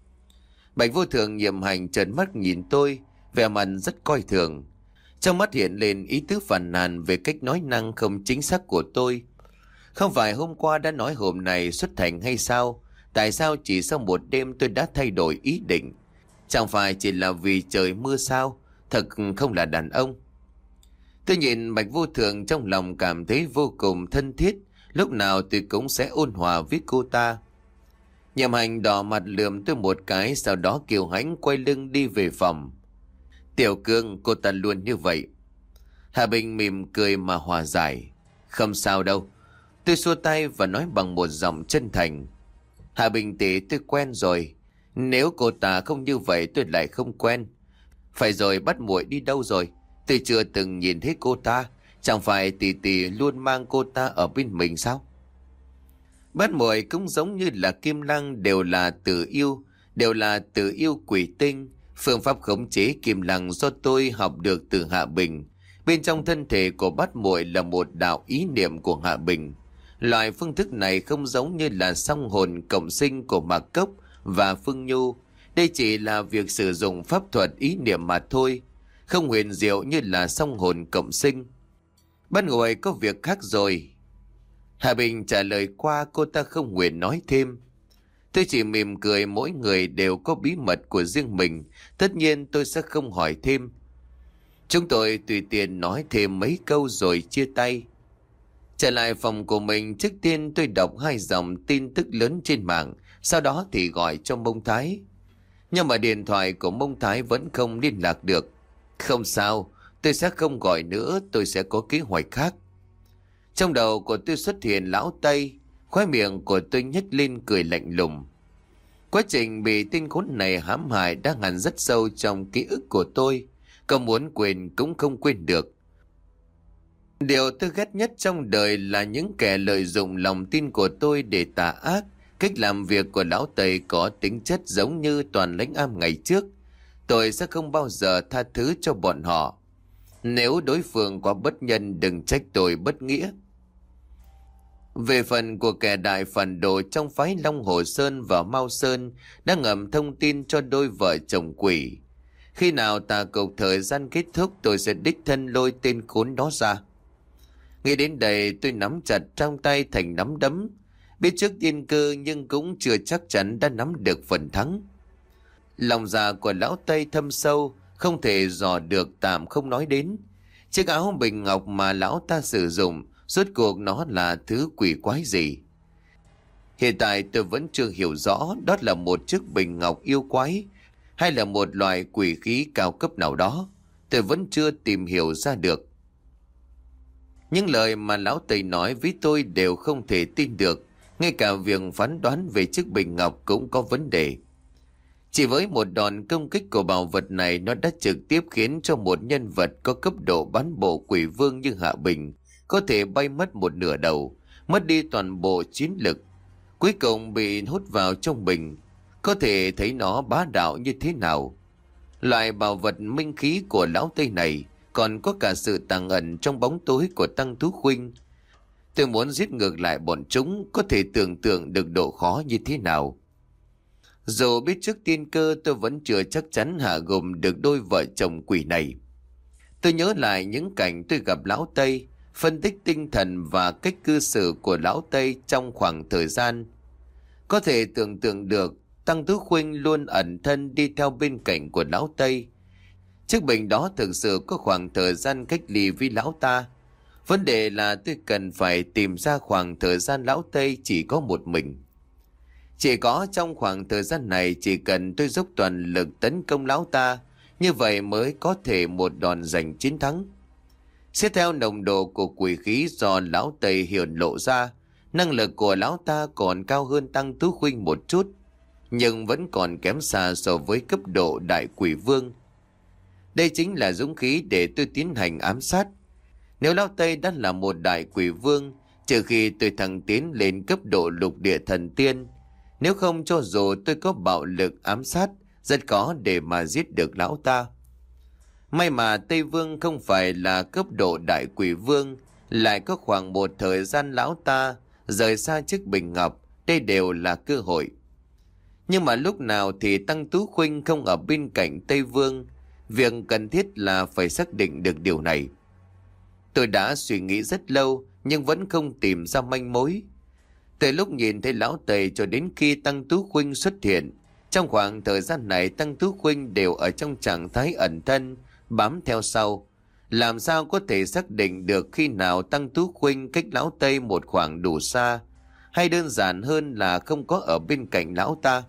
Bạch Vô Thường nhiệm hành trợn mắt nhìn tôi, vẻ mặt rất coi thường. Trong mắt hiện lên ý tứ phàn nàn về cách nói năng không chính xác của tôi. Không phải hôm qua đã nói hôm nay xuất hành hay sao? Tại sao chỉ sau một đêm tôi đã thay đổi ý định? Chẳng phải chỉ là vì trời mưa sao? Thật không là đàn ông. Tôi nhìn Bạch Vô Thường trong lòng cảm thấy vô cùng thân thiết. Lúc nào tôi cũng sẽ ôn hòa với cô ta. Nhậm Hành đỏ mặt lườm tôi một cái, sau đó kiều hãnh quay lưng đi về phòng. Tiểu Cương, cô ta luôn như vậy. Hà Bình mỉm cười mà hòa giải. Không sao đâu. Tôi xua tay và nói bằng một giọng chân thành: Hà Bình tỷ, tôi quen rồi. Nếu cô ta không như vậy tôi lại không quen. Phải rồi, Bắt Muội đi đâu rồi? Tôi chưa từng nhìn thấy cô ta. Chẳng phải tỷ tỷ luôn mang cô ta ở bên mình sao? Bắt Muội cũng giống như là Kim Lăng, đều là tự yêu, đều là tự yêu quỷ tinh. Phương pháp khống chế Kim Lăng do tôi học được từ Hạ Bình. Bên trong thân thể của Bắt Muội là một đạo ý niệm của Hạ Bình. Loại phương thức này không giống như là song hồn cộng sinh của Mạc Cốc và Phương Nhu. Đây chỉ là việc sử dụng pháp thuật ý niệm mà thôi, không huyền diệu như là song hồn cộng sinh. Bắt Muội có việc khác rồi. Hà Bình trả lời qua, cô ta không nguyện nói thêm. Tôi chỉ mỉm cười, mỗi người đều có bí mật của riêng mình. Tất nhiên tôi sẽ không hỏi thêm. Chúng tôi tùy tiện nói thêm mấy câu rồi chia tay. Trở lại phòng của mình, trước tiên tôi đọc hai dòng tin tức lớn trên mạng, sau đó thì gọi cho Mông Thái. Nhưng mà điện thoại của Mông Thái vẫn không liên lạc được. Không sao, tôi sẽ không gọi nữa, tôi sẽ có kế hoạch khác. Trong đầu của tôi xuất hiện lão Tây, khóe miệng của tôi nhếch lên cười lạnh lùng. Quá trình bị tên khốn này hãm hại đã hằn rất sâu trong ký ức của tôi, có muốn quên cũng không quên được. Điều tôi ghét nhất trong đời là những kẻ lợi dụng lòng tin của tôi để tà ác. Cách làm việc của lão Tây có tính chất giống như Toàn Lãnh Am ngày trước. Tôi sẽ không bao giờ tha thứ cho bọn họ. Nếu đối phương có bất nhân, đừng trách tôi bất nghĩa. Về phần của kẻ đại phản đồ trong phái Long Hồ Sơn và Mao Sơn đã ngầm thông tin cho đôi vợ chồng quỷ. Khi nào tà cục thời gian kết thúc, tôi sẽ đích thân lôi tên khốn đó ra. Nghĩ đến đây tôi nắm chặt trong tay thành nắm đấm. Biết trước tiên cơ nhưng cũng chưa chắc chắn đã nắm được phần thắng. Lòng dạ của lão Tây thâm sâu, không thể dò được tạm không nói đến. Chiếc áo bình ngọc mà lão ta sử dụng, rốt cuộc nó là thứ quỷ quái gì? Hiện tại tôi vẫn chưa hiểu rõ đó là một chiếc bình ngọc yêu quái hay là một loại quỷ khí cao cấp nào đó. Tôi vẫn chưa tìm hiểu ra được. Những lời mà lão Tây nói với tôi đều không thể tin được. Ngay cả việc phán đoán về chiếc bình ngọc cũng có vấn đề. Chỉ với một đòn công kích của bảo vật này, nó đã trực tiếp khiến cho một nhân vật có cấp độ bán bộ quỷ vương như Hạ Bình có thể bay mất một nửa đầu, mất đi toàn bộ chiến lực, cuối cùng bị hút vào trong bình. Có thể thấy nó bá đạo như thế nào. Loại bảo vật minh khí của lão Tây này còn có cả sự tàng ẩn trong bóng tối của Tăng Tú Khuynh. Tôi muốn giết ngược lại bọn chúng, có thể tưởng tượng được độ khó như thế nào. Dù biết trước tiên cơ, tôi vẫn chưa chắc chắn hạ gồm được đôi vợ chồng quỷ này. Tôi nhớ lại những cảnh tôi gặp lão Tây, phân tích tinh thần và cách cư xử của lão Tây trong khoảng thời gian. Có thể tưởng tượng được Tăng Tú Khuynh luôn ẩn thân đi theo bên cạnh của lão Tây. Chiếc bình đó thực sự có khoảng thời gian cách ly với lão ta. Vấn đề là tôi cần phải tìm ra khoảng thời gian lão Tây chỉ có một mình. Chỉ có trong khoảng thời gian này, chỉ cần tôi dốc toàn lực tấn công lão ta, như vậy mới có thể một đòn giành chiến thắng. Xét theo nồng độ của quỷ khí do lão Tây hiển lộ ra, năng lực của lão ta còn cao hơn Tăng Tú Khuynh một chút, nhưng vẫn còn kém xa so với cấp độ đại quỷ vương. Đây chính là dũng khí để tôi tiến hành ám sát. Nếu lão Tây đã là một đại quỷ vương, trừ khi tôi thăng tiến lên cấp độ lục địa thần tiên, nếu không cho dù tôi có bạo lực ám sát, rất khó để mà giết được lão ta. May mà Tây Vương không phải là cấp độ đại quỷ vương, lại có khoảng một thời gian lão ta rời xa chiếc bình ngọc, đây đều là cơ hội. Nhưng mà lúc nào thì Tăng Tú Khuynh không ở bên cạnh Tây Vương, việc cần thiết là phải xác định được điều này. Tôi đã suy nghĩ rất lâu nhưng vẫn không tìm ra manh mối. Từ lúc nhìn thấy lão Tây cho đến khi Tăng Tú Khuynh xuất hiện, trong khoảng thời gian này Tăng Tú Khuynh đều ở trong trạng thái ẩn thân, bám theo sau. Làm sao có thể xác định được khi nào Tăng Tú Khuynh cách lão Tây một khoảng đủ xa, hay đơn giản hơn là không có ở bên cạnh lão ta?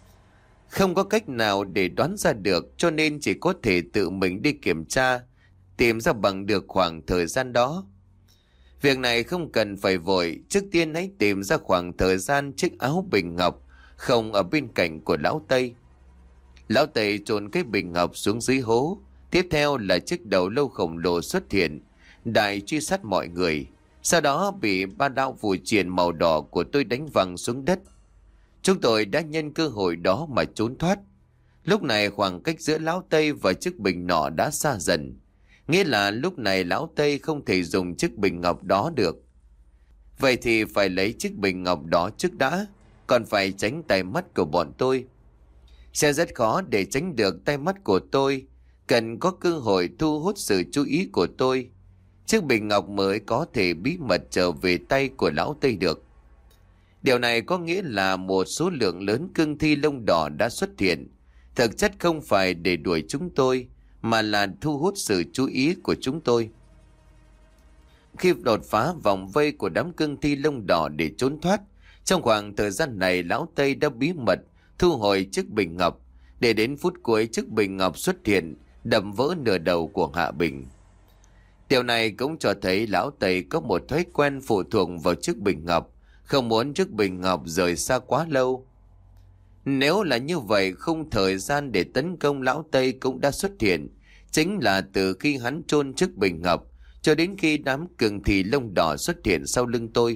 Không có cách nào để đoán ra được, cho nên chỉ có thể tự mình đi kiểm tra, tìm ra bằng được khoảng thời gian đó. Việc này không cần phải vội, trước tiên hãy tìm ra khoảng thời gian chiếc áo bình ngọc không ở bên cạnh của lão Tây. Lão Tây chôn cái bình ngọc xuống dưới hố, tiếp theo là chiếc đầu lâu khổng lồ xuất hiện, đại truy sát mọi người, sau đó bị ba đạo phù triện màu đỏ của tôi đánh văng xuống đất. Chúng tôi đã nhân cơ hội đó mà trốn thoát. Lúc này khoảng cách giữa lão Tây và chiếc bình nọ đã xa dần, nghĩa là lúc này lão Tây không thể dùng chiếc bình ngọc đó được. Vậy thì phải lấy chiếc bình ngọc đó trước đã, còn phải tránh tay mắt của bọn tôi. Sẽ rất khó để tránh được tay mắt của tôi, cần có cơ hội thu hút sự chú ý của tôi. Chiếc bình ngọc mới có thể bí mật trở về tay của lão Tây được. Điều này có nghĩa là một số lượng lớn cương thi lông đỏ đã xuất hiện. Thực chất không phải để đuổi chúng tôi, mà là thu hút sự chú ý của chúng tôi. Khi đột phá vòng vây của đám cương thi lông đỏ để trốn thoát, trong khoảng thời gian này lão Tây đã bí mật thu hồi chiếc bình ngọc, để đến phút cuối chiếc bình ngọc xuất hiện, đập vỡ nửa đầu của Hạ Bình. Điều này cũng cho thấy lão Tây có một thói quen phụ thuộc vào chiếc bình ngọc, không muốn chiếc bình ngọc rời xa quá lâu. Nếu là như vậy, khung thời gian để tấn công lão Tây cũng đã xuất hiện, chính là từ khi hắn chôn chiếc bình ngọc cho đến khi đám cường thị lông đỏ xuất hiện sau lưng tôi.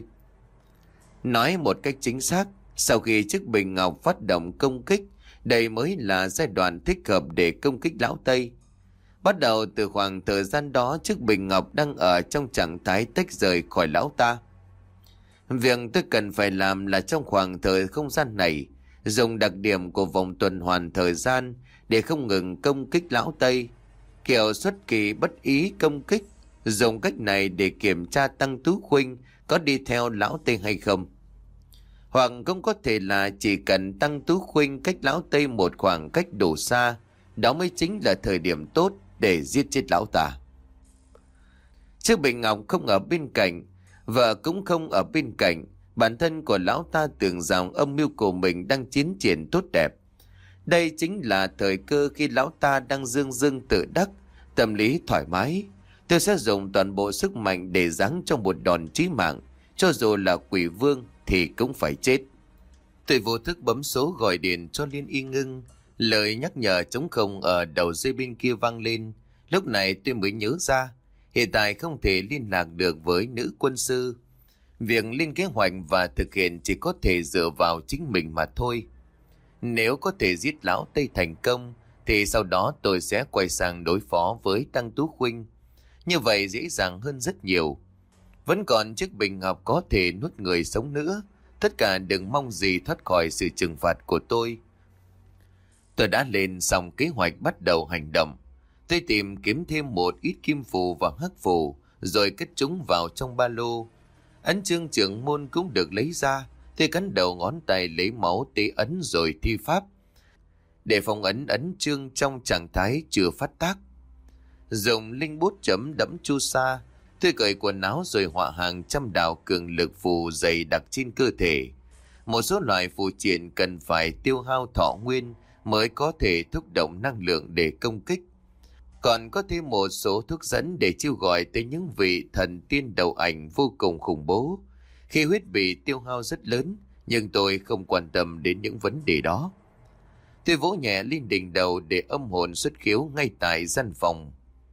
Nói một cách chính xác, sau khi chiếc bình ngọc phát động công kích, đây mới là giai đoạn thích hợp để công kích lão Tây. Bắt đầu từ khoảng thời gian đó, chiếc bình ngọc đang ở trong trạng thái tách rời khỏi lão ta. Việc tôi cần phải làm là trong khoảng thời không gian này, dùng đặc điểm của vòng tuần hoàn thời gian để không ngừng công kích lão Tây, kiểu xuất kỳ bất ý công kích, dùng cách này để kiểm tra Tăng Tú Khuynh có đi theo lão Tây hay không. Hoặc cũng có thể là chỉ cần Tăng Tú Khuynh cách lão Tây một khoảng cách đủ xa, đó mới chính là thời điểm tốt để giết chết lão ta. Chiếc bình ngọc không ở bên cạnh, vợ cũng không ở bên cạnh, bản thân của lão ta tưởng rằng âm mưu của mình đang tiến triển tốt đẹp. Đây chính là thời cơ khi lão ta đang dương dương tự đắc, tâm lý thoải mái. Tôi sẽ dùng toàn bộ sức mạnh để giáng trong một đòn chí mạng, cho dù là quỷ vương. thì cũng phải chết. Tôi vô thức bấm số gọi điện cho Liên Y Ngưng. Lời nhắc nhở trống không ở đầu dây bên kia vang lên. Lúc này tôi mới nhớ ra, hiện tại không thể liên lạc được với nữ quân sư. Việc lên kế hoạch và thực hiện chỉ có thể dựa vào chính mình mà thôi. Nếu có thể giết lão Tây thành công, thì sau đó tôi sẽ quay sang đối phó với Tăng Tú Khuynh. Như vậy dễ dàng hơn rất nhiều. Vẫn còn chiếc bình ngọc có thể nuốt người sống nữa. Tất cả đừng mong gì thoát khỏi sự trừng phạt của tôi. Tôi đã lên xong kế hoạch bắt đầu hành động. Tôi tìm kiếm thêm một ít kim phù và hắc phù, rồi cất chúng vào trong ba lô. Ấn chương trưởng môn cũng được lấy ra. Tôi cắn đầu ngón tay lấy máu tế ấn rồi thi pháp, để phong ấn ấn chương trong trạng thái chưa phát tác. Dùng linh bút chấm đẫm chu sa, tôi cởi quần áo rồi họa hàng trăm đạo cường lực phù dày đặc trên cơ thể. Một số loại phù triện cần phải tiêu hao thọ nguyên mới có thể thúc động năng lượng để công kích. Còn có thêm một số thuốc dẫn để chiêu gọi tới những vị thần tiên đầu ảnh vô cùng khủng bố. Khi huyết bị tiêu hao rất lớn, nhưng tôi không quan tâm đến những vấn đề đó. Tôi vỗ nhẹ lên đỉnh đầu để âm hồn xuất khiếu ngay tại gian phòng.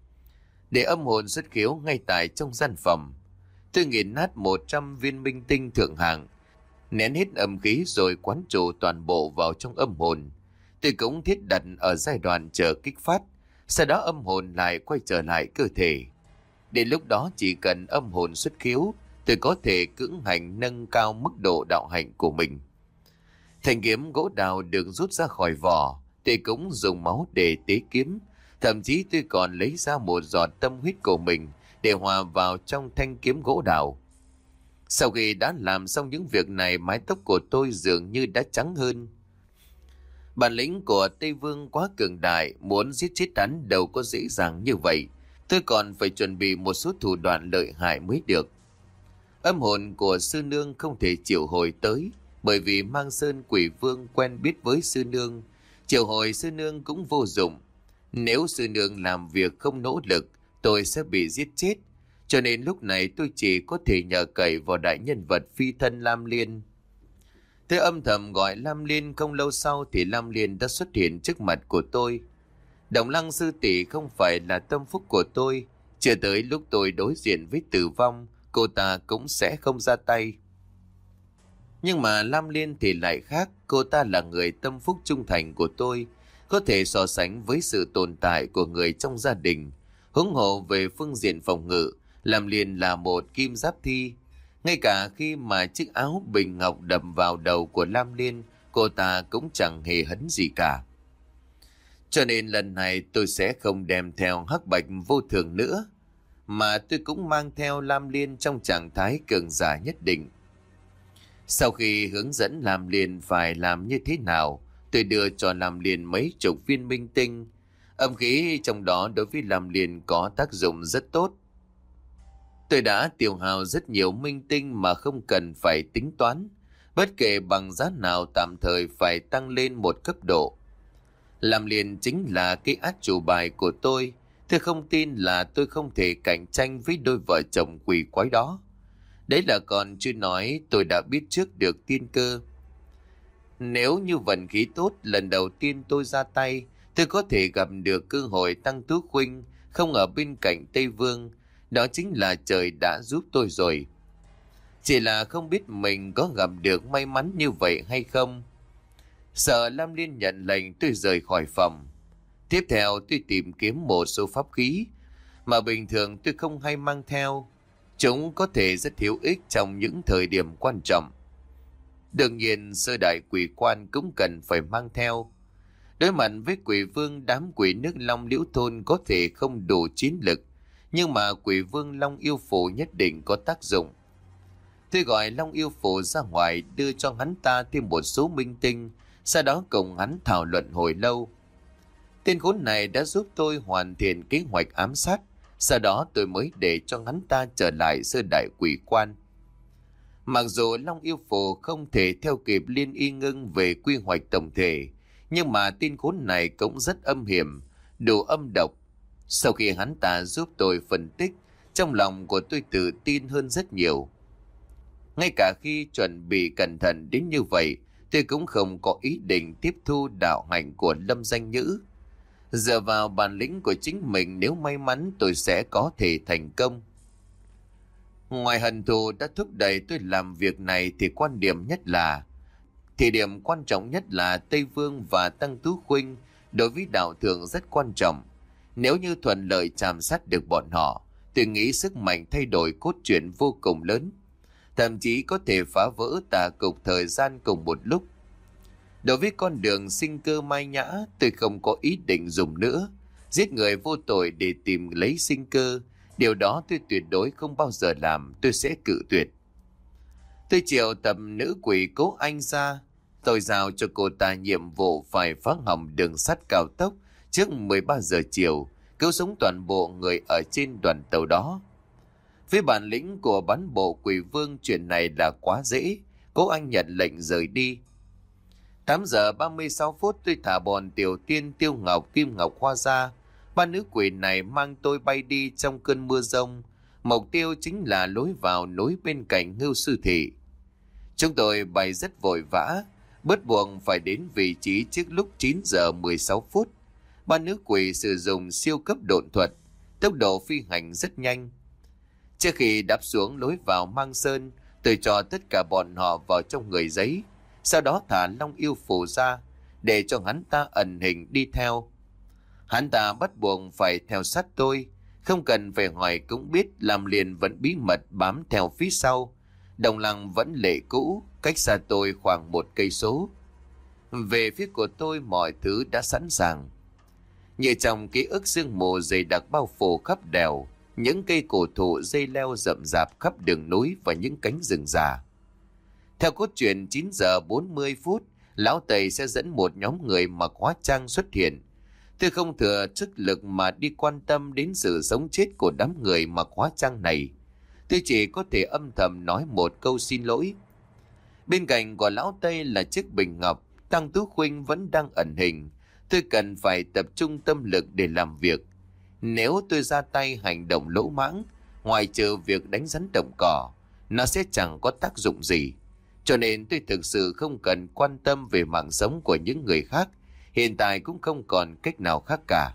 Để âm hồn xuất khiếu ngay tại trong gian phòng. Tôi nghiền nát một trăm viên minh tinh thượng hạng, nén hết âm khí rồi quán trụ toàn bộ vào trong âm hồn. Tôi cũng thiết đặt ở giai đoạn chờ kích phát, sau đó âm hồn lại quay trở lại cơ thể. Đến lúc đó chỉ cần âm hồn xuất khiếu, tôi có thể cưỡng hành nâng cao mức độ đạo hạnh của mình. Thanh kiếm gỗ đào được rút ra khỏi vỏ, tôi cũng dùng máu để tế kiếm. Thậm chí tôi còn lấy ra một giọt tâm huyết của mình để hòa vào trong thanh kiếm gỗ đào. Sau khi đã làm xong những việc này, mái tóc của tôi dường như đã trắng hơn. Bản lĩnh của Tây Vương quá cường đại, muốn giết chết hắn đâu có dễ dàng như vậy. Tôi còn phải chuẩn bị một số thủ đoạn lợi hại mới được. Âm hồn của sư nương không thể triệu hồi tới, bởi vì Mang Sơn Quỷ Vương quen biết với sư nương. Triệu hồi sư nương cũng vô dụng. Nếu sư nương làm việc không nỗ lực, tôi sẽ bị giết chết. Cho nên lúc này tôi chỉ có thể nhờ cậy vào đại nhân vật phi thân Lam Liên. Tôi âm thầm gọi Lam Liên, không lâu sau thì Lam Liên đã xuất hiện trước mặt của tôi. Đồng Lăng sư tỷ không phải là tâm phúc của tôi. Chưa tới lúc tôi đối diện với tử vong, cô ta cũng sẽ không ra tay. Nhưng mà Lam Liên thì lại khác, cô ta là người tâm phúc trung thành của tôi, có thể so sánh với sự tồn tại của người trong gia đình. Huống hộ về phương diện phòng ngự, Lam Liên là một kim giáp thi. Ngay cả khi mà chiếc áo bình ngọc đập vào đầu của Lam Liên, cô ta cũng chẳng hề hấn gì cả. Cho nên lần này tôi sẽ không đem theo hắc bạch vô thường nữa, mà tôi cũng mang theo Lam Liên trong trạng thái cường giả nhất định. Sau khi hướng dẫn Lam Liên phải làm như thế nào, tôi đưa cho Lam Liên mấy chục viên minh tinh. Âm khí trong đó đối với Lam Liên có tác dụng rất tốt. Tôi đã tiêu hao rất nhiều minh tinh mà không cần phải tính toán, bất kể bằng giá nào tạm thời phải tăng lên một cấp độ. Lam Liên chính là cái át chủ bài của tôi. Tôi không tin là tôi không thể cạnh tranh với đôi vợ chồng quỷ quái đó. Đấy là còn chưa nói tôi đã biết trước được tiên cơ. Nếu như vận khí tốt, lần đầu tiên tôi ra tay, tôi có thể gặp được cơ hội Tăng Tú Khuynh không ở bên cạnh Tây Vương. Đó chính là trời đã giúp tôi rồi. Chỉ là không biết mình có gặp được may mắn như vậy hay không. Sợ Lam Liên nhận lệnh, tôi rời khỏi phòng. Tiếp theo tôi tìm kiếm một số pháp khí mà bình thường tôi không hay mang theo. Chúng có thể rất hữu ích trong những thời điểm quan trọng. Đương nhiên sơ đại quỷ quan cũng cần phải mang theo. Đối mặt với quỷ vương, đám quỷ nước Long Liễu Thôn có thể không đủ chiến lực, nhưng mà quỷ vương Long Yêu Phù nhất định có tác dụng. Tôi gọi Long Yêu Phù ra ngoài, đưa cho hắn ta thêm một số minh tinh, sau đó cùng hắn thảo luận hồi lâu. Tên khốn này đã giúp tôi hoàn thiện kế hoạch ám sát, sau đó tôi mới để cho hắn ta trở lại sơ đại quỷ quan. Mặc dù Long Yêu Phù không thể theo kịp Liên Y Ngưng về quy hoạch tổng thể, nhưng mà tên khốn này cũng rất âm hiểm, đủ âm độc. Sau khi hắn ta giúp tôi phân tích, trong lòng của tôi tự tin hơn rất nhiều. Ngay cả khi chuẩn bị cẩn thận đến như vậy, tôi cũng không có ý định tiếp thu đạo hạnh của Lâm Danh Nhữ. Dựa vào bản lĩnh của chính mình, nếu may mắn tôi sẽ có thể thành công. Ngoài hận thù đã thúc đẩy tôi làm việc này thì quan điểm nhất là thì điểm quan trọng nhất là Tây Vương và Tăng Tú Khuynh đối với đạo thượng rất quan trọng. Nếu như thuận lợi chạm sát được bọn họ, tôi nghĩ sức mạnh thay đổi cốt truyện vô cùng lớn, thậm chí có thể phá vỡ tà cục thời gian cùng một lúc. Đối với con đường sinh cơ mai nhã, tôi không có ý định dùng nữa. Giết người vô tội để tìm lấy sinh cơ, điều đó tôi tuyệt đối không bao giờ làm, tôi sẽ cự tuyệt. Tôi triệu tập nữ quỷ Cố Anh ra, tôi giao cho cô ta nhiệm vụ phải phá hỏng đường sắt cao tốc trước mười ba giờ chiều, cứu sống toàn bộ người ở trên đoàn tàu đó. Với bản lĩnh của bán bộ quỷ vương, chuyện này là quá dễ. Cố Anh nhận lệnh rời đi. tám giờ ba mươi sáu phút tôi thả bọn Tiểu Tiên, Tiêu Ngọc, Kim Ngọc Hoa ra. Ba nữ quỷ này mang tôi bay đi trong cơn mưa rông. Mục tiêu chính là lối vào núi bên cạnh Ngưu Sư Thị. Chúng tôi bay rất vội vã, bắt buộc phải đến vị trí trước lúc chín giờ mười sáu phút. Ba nữ quỷ sử dụng siêu cấp độn thuật, tốc độ phi hành rất nhanh. Trước khi đáp xuống lối vào Mang Sơn, tôi cho tất cả bọn họ vào trong người giấy, sau đó thả Long Yêu Phù ra để cho hắn ta ẩn hình đi theo. Hắn ta bắt buộc phải theo sát tôi, không cần phải hỏi cũng biết, làm liền vẫn bí mật bám theo phía sau. Đồng Lăng vẫn lệ cũ, cách xa tôi khoảng một cây số. Về phía của tôi mọi thứ đã sẵn sàng. Như trong ký ức, sương mù dày đặc bao phủ khắp đèo, những cây cổ thụ dây leo rậm rạp khắp đường núi và những cánh rừng già. Theo cốt truyện, chín giờ bốn mươi phút, Lão Tây sẽ dẫn một nhóm người mặc hóa trang xuất hiện. Tôi không thừa sức lực mà đi quan tâm đến sự sống chết của đám người mặc hóa trang này. Tôi chỉ có thể âm thầm nói một câu xin lỗi. Bên cạnh của Lão Tây là chiếc bình ngọc, Tăng Tú Khuynh vẫn đang ẩn hình. Tôi cần phải tập trung tâm lực để làm việc. Nếu tôi ra tay hành động lỗ mãng, ngoài trừ việc đánh rắn động cỏ, nó sẽ chẳng có tác dụng gì. Cho nên tôi thực sự không cần quan tâm về mạng sống của những người khác. Hiện tại cũng không còn cách nào khác cả.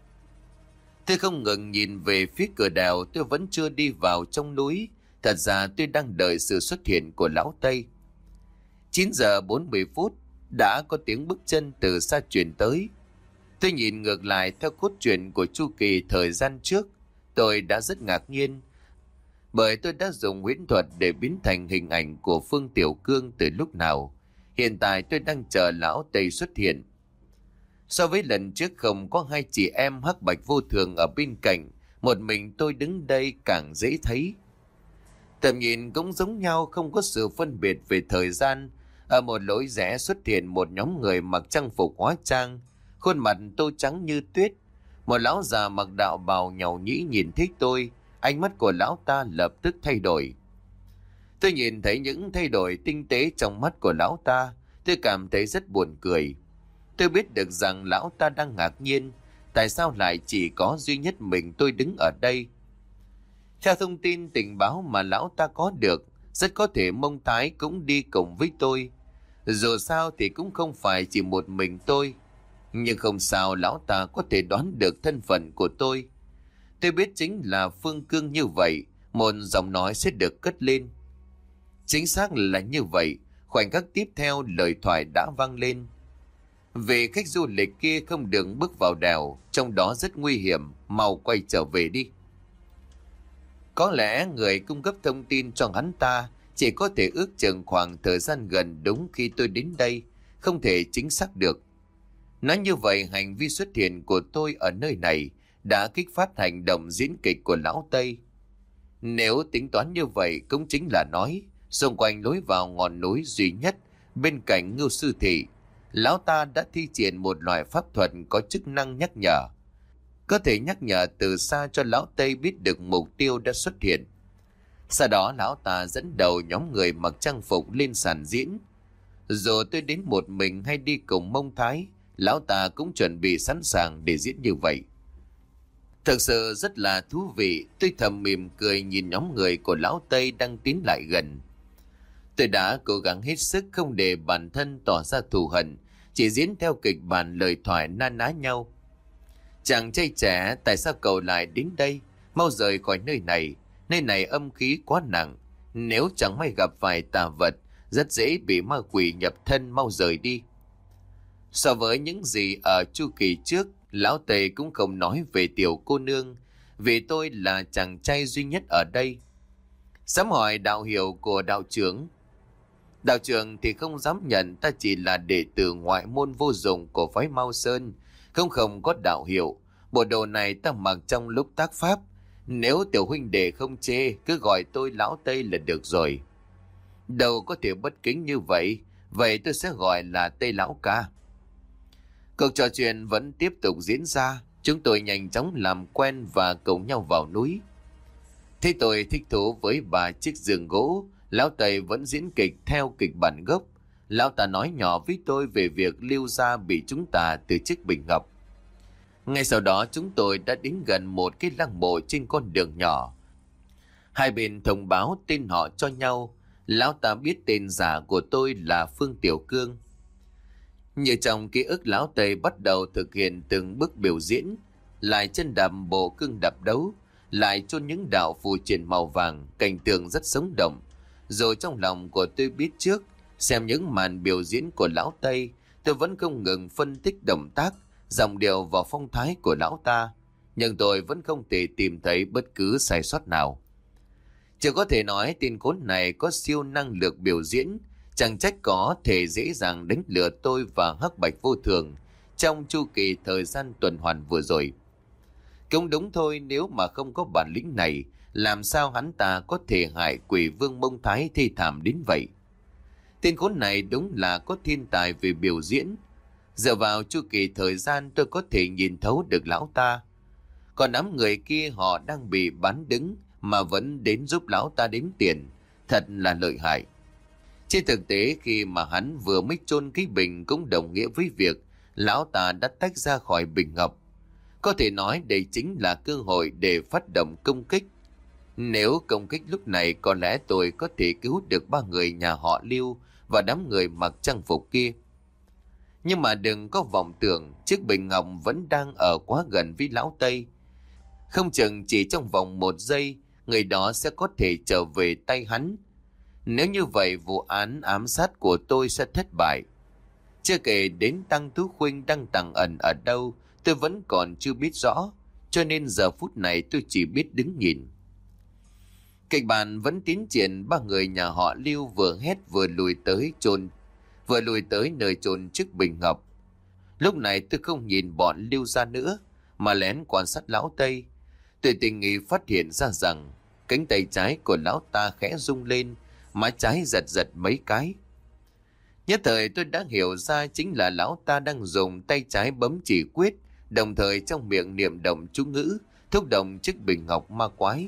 Tôi không ngừng nhìn về phía cửa đèo. Tôi vẫn chưa đi vào trong núi. Thật ra tôi đang đợi sự xuất hiện của Lão Tây. chín giờ bốn mươi phút, đã có tiếng bước chân từ xa truyền tới. Tôi nhìn ngược lại theo cốt truyện của chu kỳ thời gian trước. Tôi đã rất ngạc nhiên, bởi tôi đã dùng huyễn thuật để biến thành hình ảnh của Phương Tiểu Cương từ lúc nào. Hiện tại tôi đang chờ Lão Tây xuất hiện. So với lần trước không có hai chị em hắc bạch vô thường ở bên cạnh, một mình tôi đứng đây càng dễ thấy. Tầm nhìn cũng giống nhau, không có sự phân biệt về thời gian. Ở một lối rẽ xuất hiện một nhóm người mặc trang phục hóa trang, khuôn mặt tô trắng như tuyết. Một lão già mặc đạo bào nhàu nhĩ nhìn thấy tôi, ánh mắt của lão ta lập tức thay đổi. Tôi nhìn thấy những thay đổi tinh tế trong mắt của lão ta, tôi cảm thấy rất buồn cười. Tôi biết được rằng lão ta đang ngạc nhiên, tại sao lại chỉ có duy nhất mình tôi đứng ở đây. Theo thông tin tình báo mà lão ta có được, rất có thể Mông Thái cũng đi cùng với tôi. Dù sao thì cũng không phải chỉ một mình tôi. Nhưng không sao lão ta có thể đoán được thân phận của tôi. Tôi biết chính là Phương Cương như vậy, một giọng nói sẽ được cất lên. Chính xác là như vậy, khoảnh khắc tiếp theo lời thoại đã vang lên. Vì khách du lịch kia không được bước vào đèo, trong đó rất nguy hiểm, mau quay trở về đi. Có lẽ người cung cấp thông tin cho hắn ta chỉ có thể ước chừng khoảng thời gian gần đúng khi tôi đến đây, không thể chính xác được. Nói như vậy, hành vi xuất hiện của tôi ở nơi này đã kích phát hành động diễn kịch của Lão Tây. Nếu tính toán như vậy cũng chính là nói, xung quanh lối vào ngọn núi duy nhất bên cạnh Ngưu Sư Thị, Lão ta đã thi triển một loại pháp thuật có chức năng nhắc nhở. Có thể nhắc nhở từ xa cho Lão Tây biết được mục tiêu đã xuất hiện. Sau đó Lão ta dẫn đầu nhóm người mặc trang phục lên sàn diễn. Dù tôi đến một mình hay đi cùng Mông Thái, Lão ta cũng chuẩn bị sẵn sàng để diễn như vậy. Thực sự rất là thú vị. Tôi thầm mỉm cười nhìn nhóm người của Lão Tây đang tiến lại gần. Tôi đã cố gắng hết sức không để bản thân tỏ ra thù hận, chỉ diễn theo kịch bản lời thoại na ná nhau. Chàng trai trẻ, tại sao cậu lại đến đây? Mau rời khỏi nơi này, nơi này âm khí quá nặng. Nếu chẳng may gặp phải tà vật, rất dễ bị ma quỷ nhập thân, mau rời đi. So với những gì ở chu kỳ trước, lão Tây cũng không nói về tiểu cô nương, vì tôi là chàng trai duy nhất ở đây. Dám hỏi đạo hiệu của đạo trưởng. Đạo trưởng thì không dám nhận, ta chỉ là đệ tử ngoại môn vô dụng của phái Mao Sơn, không không có đạo hiệu. Bộ đồ này ta mặc trong lúc tác pháp. Nếu tiểu huynh đệ không chê, cứ gọi tôi lão Tây là được rồi. Đâu có thể bất kính như vậy, vậy tôi sẽ gọi là Tây lão ca. Cuộc trò chuyện vẫn tiếp tục diễn ra. Chúng tôi nhanh chóng làm quen và cùng nhau vào núi. Thế tôi thích thú với ba chiếc giường gỗ. Lão Tây vẫn diễn kịch theo kịch bản gốc. Lão ta nói nhỏ với tôi về việc Lưu gia bị chúng ta từ chiếc bình ngọc. Ngay sau đó chúng tôi đã đến gần một cái lăng mộ trên con đường nhỏ. Hai bên thông báo tên họ cho nhau. Lão ta biết tên giả của tôi là Phương Tiểu Cương. Như trong ký ức, lão Tây bắt đầu thực hiện từng bước biểu diễn, lại chân đạp bộ cương đạp đấu, lại chôn những đạo phù triện màu vàng, cảnh tượng rất sống động. Rồi trong lòng của tôi biết trước, xem những màn biểu diễn của lão Tây, tôi vẫn không ngừng phân tích động tác, giọng điệu và phong thái của lão ta, nhưng tôi vẫn không thể tìm thấy bất cứ sai sót nào. Chỉ có thể nói tên khốn này có siêu năng lực biểu diễn, chẳng trách có thể dễ dàng đánh lừa tôi và Hắc Bạch Vô Thường trong chu kỳ thời gian tuần hoàn vừa rồi. Cũng đúng thôi, nếu mà không có bản lĩnh này, làm sao hắn ta có thể hại quỷ vương Mông Thái thi thảm đến vậy? Tên khốn này đúng là có thiên tài về biểu diễn. Dựa vào chu kỳ thời gian, tôi có thể nhìn thấu được lão ta. Còn đám người kia họ đang bị bán đứng mà vẫn đến giúp lão ta đếm tiền, thật là lợi hại. Trên thực tế, khi mà hắn vừa mới chôn cái bình cũng đồng nghĩa với việc lão ta đã tách ra khỏi bình ngọc. Có thể nói đây chính là cơ hội để phát động công kích. Nếu công kích lúc này, có lẽ tôi có thể cứu được ba người nhà họ Lưu và đám người mặc trang phục kia. Nhưng mà đừng có vọng tưởng chiếc bình ngọc vẫn đang ở quá gần với lão Tây. Không chừng chỉ trong vòng một giây, người đó sẽ có thể trở về tay hắn. Nếu như vậy, vụ án ám sát của tôi sẽ thất bại. Chưa kể đến Tăng Tú Khuynh đang tàng ẩn ở đâu, tôi vẫn còn chưa biết rõ, cho nên giờ phút này tôi chỉ biết đứng nhìn. Kịch bản vẫn tiến triển, ba người nhà họ Lưu vừa hét vừa lùi tới chôn, vừa lùi tới nơi chôn chiếc bình ngọc. Lúc này tôi không nhìn bọn Lưu ra nữa, mà lén quan sát lão Tây. Tôi tình nghi phát hiện ra rằng cánh tay trái của lão ta khẽ rung lên, má trái giật giật mấy cái. Nhất thời tôi đã hiểu ra chính là lão ta đang dùng tay trái bấm chỉ quyết, đồng thời trong miệng niệm động chú ngữ, thúc động chiếc bình ngọc ma quái.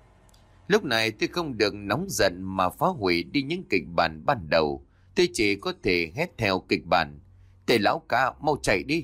Lúc này tôi không được nóng giận mà phá hủy đi những kịch bản ban đầu. Tôi chỉ có thể hét theo kịch bản: Tề lão ca, mau chạy đi.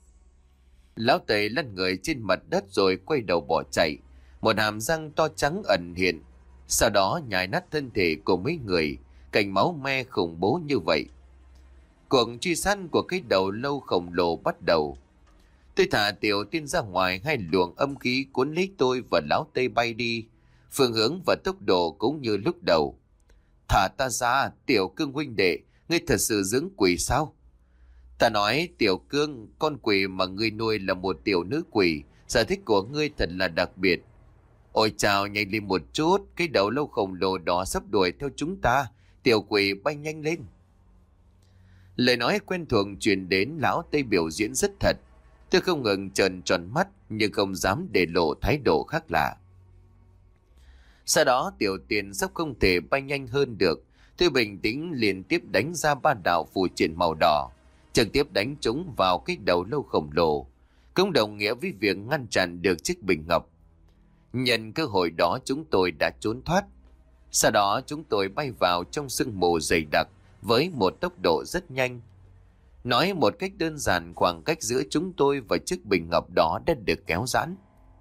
Lão Tề lăn người trên mặt đất rồi quay đầu bỏ chạy. Một hàm răng to trắng ẩn hiện, sau đó nhai nát thân thể của mấy người, cảnh máu me khủng bố như vậy. Cuộc truy sát của cái đầu lâu khổng lồ bắt đầu. Tôi thả Tiểu Tiên ra ngoài, hai luồng âm khí cuốn lấy tôi và lão Tây bay đi, phương hướng và tốc độ cũng như lúc đầu. Thả ta ra, Tiểu Cương huynh đệ, ngươi thật sự dưỡng quỷ sao? Ta nói, Tiểu Cương, con quỷ mà ngươi nuôi là một tiểu nữ quỷ, sở thích của ngươi thật là đặc biệt. Ôi chào, nhanh lên một chút, cái đầu lâu khổng lồ đó sắp đuổi theo chúng ta, tiểu quỷ bay nhanh lên. Lời nói quen thuộc truyền đến, lão Tây biểu diễn rất thật. Tôi không ngừng trợn tròn mắt nhưng không dám để lộ thái độ khác lạ. Sau đó Tiểu Tiên sắp không thể bay nhanh hơn được. Tôi bình tĩnh liên tiếp đánh ra ba đạo phù triện màu đỏ, trực tiếp đánh chúng vào cái đầu lâu khổng lồ, cũng đồng nghĩa với việc ngăn chặn được chiếc bình ngọc. Nhân cơ hội đó chúng tôi đã trốn thoát. Sau đó chúng tôi bay vào trong sương mù dày đặc với một tốc độ rất nhanh. Nói một cách đơn giản, khoảng cách giữa chúng tôi và chiếc bình ngọc đó đã được kéo giãn.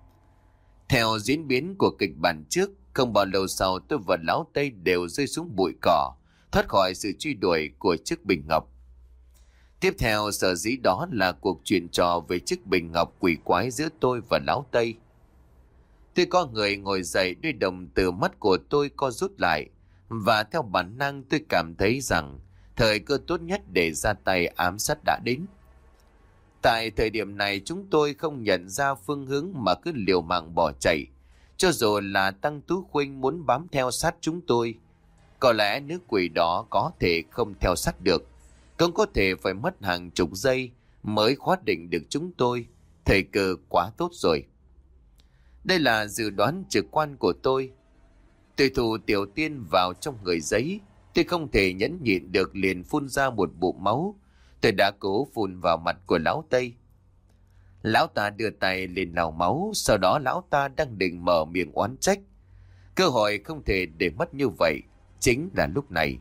Theo diễn biến của kịch bản trước, không bao lâu sau tôi và lão Tây đều rơi xuống bụi cỏ, thoát khỏi sự truy đuổi của chiếc bình ngọc. Tiếp theo sở dĩ đó là cuộc chuyện trò về chiếc bình ngọc quỷ quái giữa tôi và lão Tây. Tôi có người ngồi dậy, đôi đồng từ mắt của tôi co rút lại, và theo bản năng tôi cảm thấy rằng thời cơ tốt nhất để ra tay ám sát đã đến. Tại thời điểm này chúng tôi không nhận ra phương hướng mà cứ liều mạng bỏ chạy. Cho dù là Tăng Tú Khuynh muốn bám theo sát chúng tôi, có lẽ nữ quỷ đó có thể không theo sát được, cũng có thể phải mất hàng chục giây mới khóa định được chúng tôi. Thời cơ quá tốt rồi. Đây là dự đoán trực quan của tôi. Tôi thủ tiểu tiên vào trong người giấy. Tôi không thể nhẫn nhịn được liền phun ra một bụng máu. Tôi đã cố phun vào mặt của lão Tây. Lão ta đưa tay lên lau máu, sau đó lão ta đang định mở miệng oán trách. Cơ hội không thể để mất như vậy. Chính là lúc này,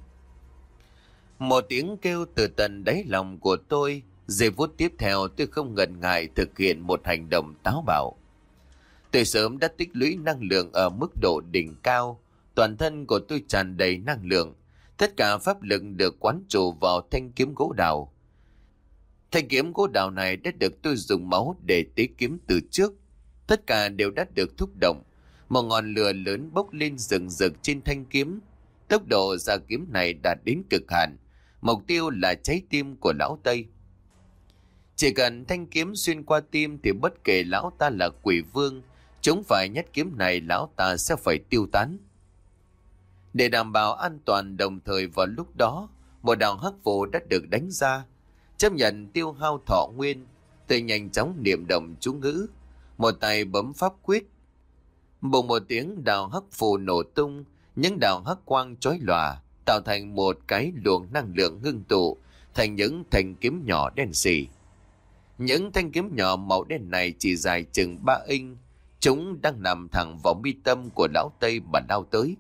một tiếng kêu từ tận đáy lòng của tôi. Giây phút tiếp theo tôi không ngần ngại thực hiện một hành động táo bạo. Tôi sớm đã tích lũy năng lượng ở mức độ đỉnh cao. Toàn thân của tôi tràn đầy năng lượng. Tất cả pháp lực được quán trụ vào thanh kiếm gỗ đào. Thanh kiếm gỗ đào này đã được tôi dùng máu để tế kiếm từ trước. Tất cả đều đã được thúc động. Một ngọn lửa lớn bốc lên rừng rực trên thanh kiếm. Tốc độ ra kiếm này đạt đến cực hạn. Mục tiêu là trái tim của lão Tây. Chỉ cần thanh kiếm xuyên qua tim thì bất kể lão ta là quỷ vương, chúng phải nhát kiếm này lão ta sẽ phải tiêu tán. Để đảm bảo an toàn đồng thời vào lúc đó, một đạo hắc phù đã được đánh ra. Chấp nhận tiêu hao thọ nguyên, tôi nhanh chóng niệm động chú ngữ, một tay bấm pháp quyết. Bùng một tiếng, đạo hắc phù nổ tung, những đạo hắc quang chói lòa tạo thành một cái luồng năng lượng ngưng tụ thành những thanh kiếm nhỏ đen sì. Những thanh kiếm nhỏ màu đen này chỉ dài chừng ba inch, chúng đang nằm thẳng vào mi tâm của lão Tây mà lao tới.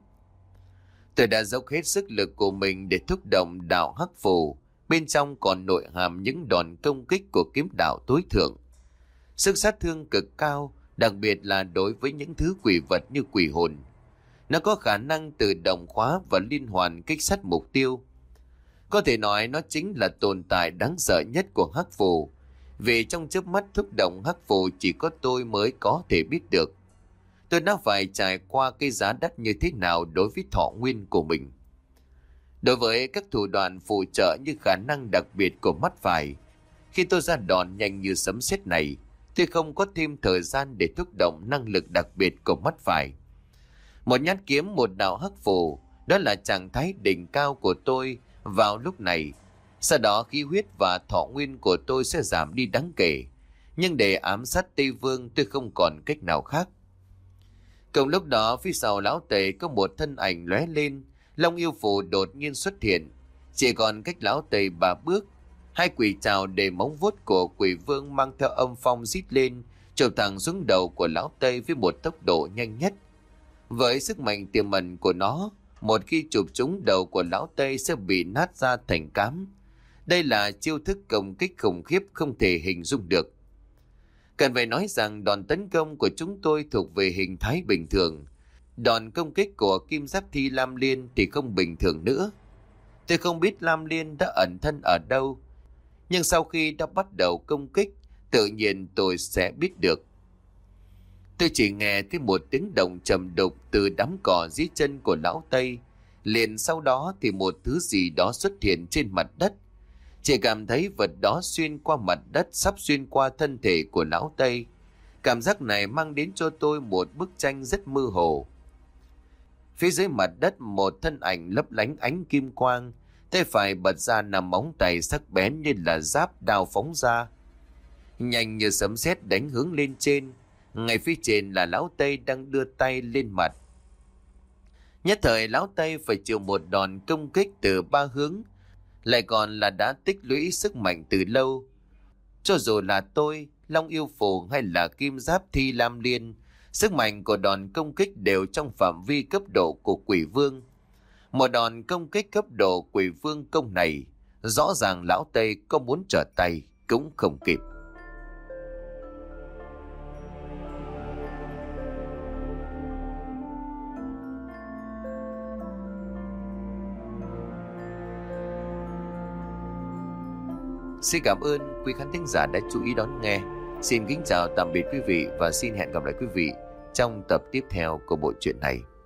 Tôi đã dốc hết sức lực của mình để thúc động đạo hắc phù, bên trong còn nội hàm những đòn công kích của kiếm đạo tối thượng. Sức sát thương cực cao, đặc biệt là đối với những thứ quỷ vật như quỷ hồn. Nó có khả năng tự động khóa và liên hoàn kích sát mục tiêu. Có thể nói nó chính là tồn tại đáng sợ nhất của hắc phù, vì trong chớp mắt thúc động hắc phù chỉ có tôi mới có thể biết được. Tôi đã phải trải qua cái giá đắt như thế nào đối với thọ nguyên của mình. Đối với các thủ đoạn phụ trợ như khả năng đặc biệt của mắt phải, khi tôi ra đòn nhanh như sấm sét này, tôi không có thêm thời gian để thúc động năng lực đặc biệt của mắt phải. Một nhát kiếm, một đạo hắc phù, đó là trạng thái đỉnh cao của tôi vào lúc này. Sau đó khí huyết và thọ nguyên của tôi sẽ giảm đi đáng kể. Nhưng để ám sát Tây Vương tôi không còn cách nào khác. Cùng lúc đó phía sau lão Tây có một thân ảnh lóe lên. Long yêu phù đột nhiên xuất hiện. Chỉ còn cách lão Tây ba bước. Hai quỷ trào để móng vuốt của quỷ vương mang theo âm phong rít lên, chụp thẳng xuống đầu của lão Tây với một tốc độ nhanh nhất. Với sức mạnh tiềm ẩn của nó, một khi chụp trúng đầu của lão Tây sẽ bị nát ra thành cám. Đây là chiêu thức công kích khủng khiếp không thể hình dung được. Cần phải nói rằng đòn tấn công của chúng tôi thuộc về hình thái bình thường. Đòn công kích của Kim Giáp Thi Lam Liên thì không bình thường nữa. Tôi không biết Lam Liên đã ẩn thân ở đâu, nhưng sau khi đã bắt đầu công kích, tự nhiên tôi sẽ biết được. Tôi chỉ nghe thấy một tiếng động trầm đục từ đám cỏ dưới chân của lão Tây. Liền sau đó thì một thứ gì đó xuất hiện trên mặt đất. Chỉ cảm thấy vật đó xuyên qua mặt đất, sắp xuyên qua thân thể của lão Tây. Cảm giác này mang đến cho tôi một bức tranh rất mơ hồ. Phía dưới mặt đất một thân ảnh lấp lánh ánh kim quang, tay phải bật ra nằm móng tay sắc bén như là giáp đao phóng ra. Nhanh như sấm sét đánh hướng lên trên. Ngay phía trên là lão Tây đang đưa tay lên mặt. Nhất thời lão Tây phải chịu một đòn công kích từ ba hướng, lại còn là đã tích lũy sức mạnh từ lâu. Cho dù là tôi, Long Yêu Phù hay là Kim Giáp Thi Lam Liên, sức mạnh của đòn công kích đều trong phạm vi cấp độ của quỷ vương. Một đòn công kích cấp độ quỷ vương công này, rõ ràng lão Tây có muốn trở tay cũng không kịp. Xin cảm ơn quý khán thính giả đã chú ý đón nghe. Xin kính chào tạm biệt quý vị và xin hẹn gặp lại quý vị trong tập tiếp theo của bộ truyện này.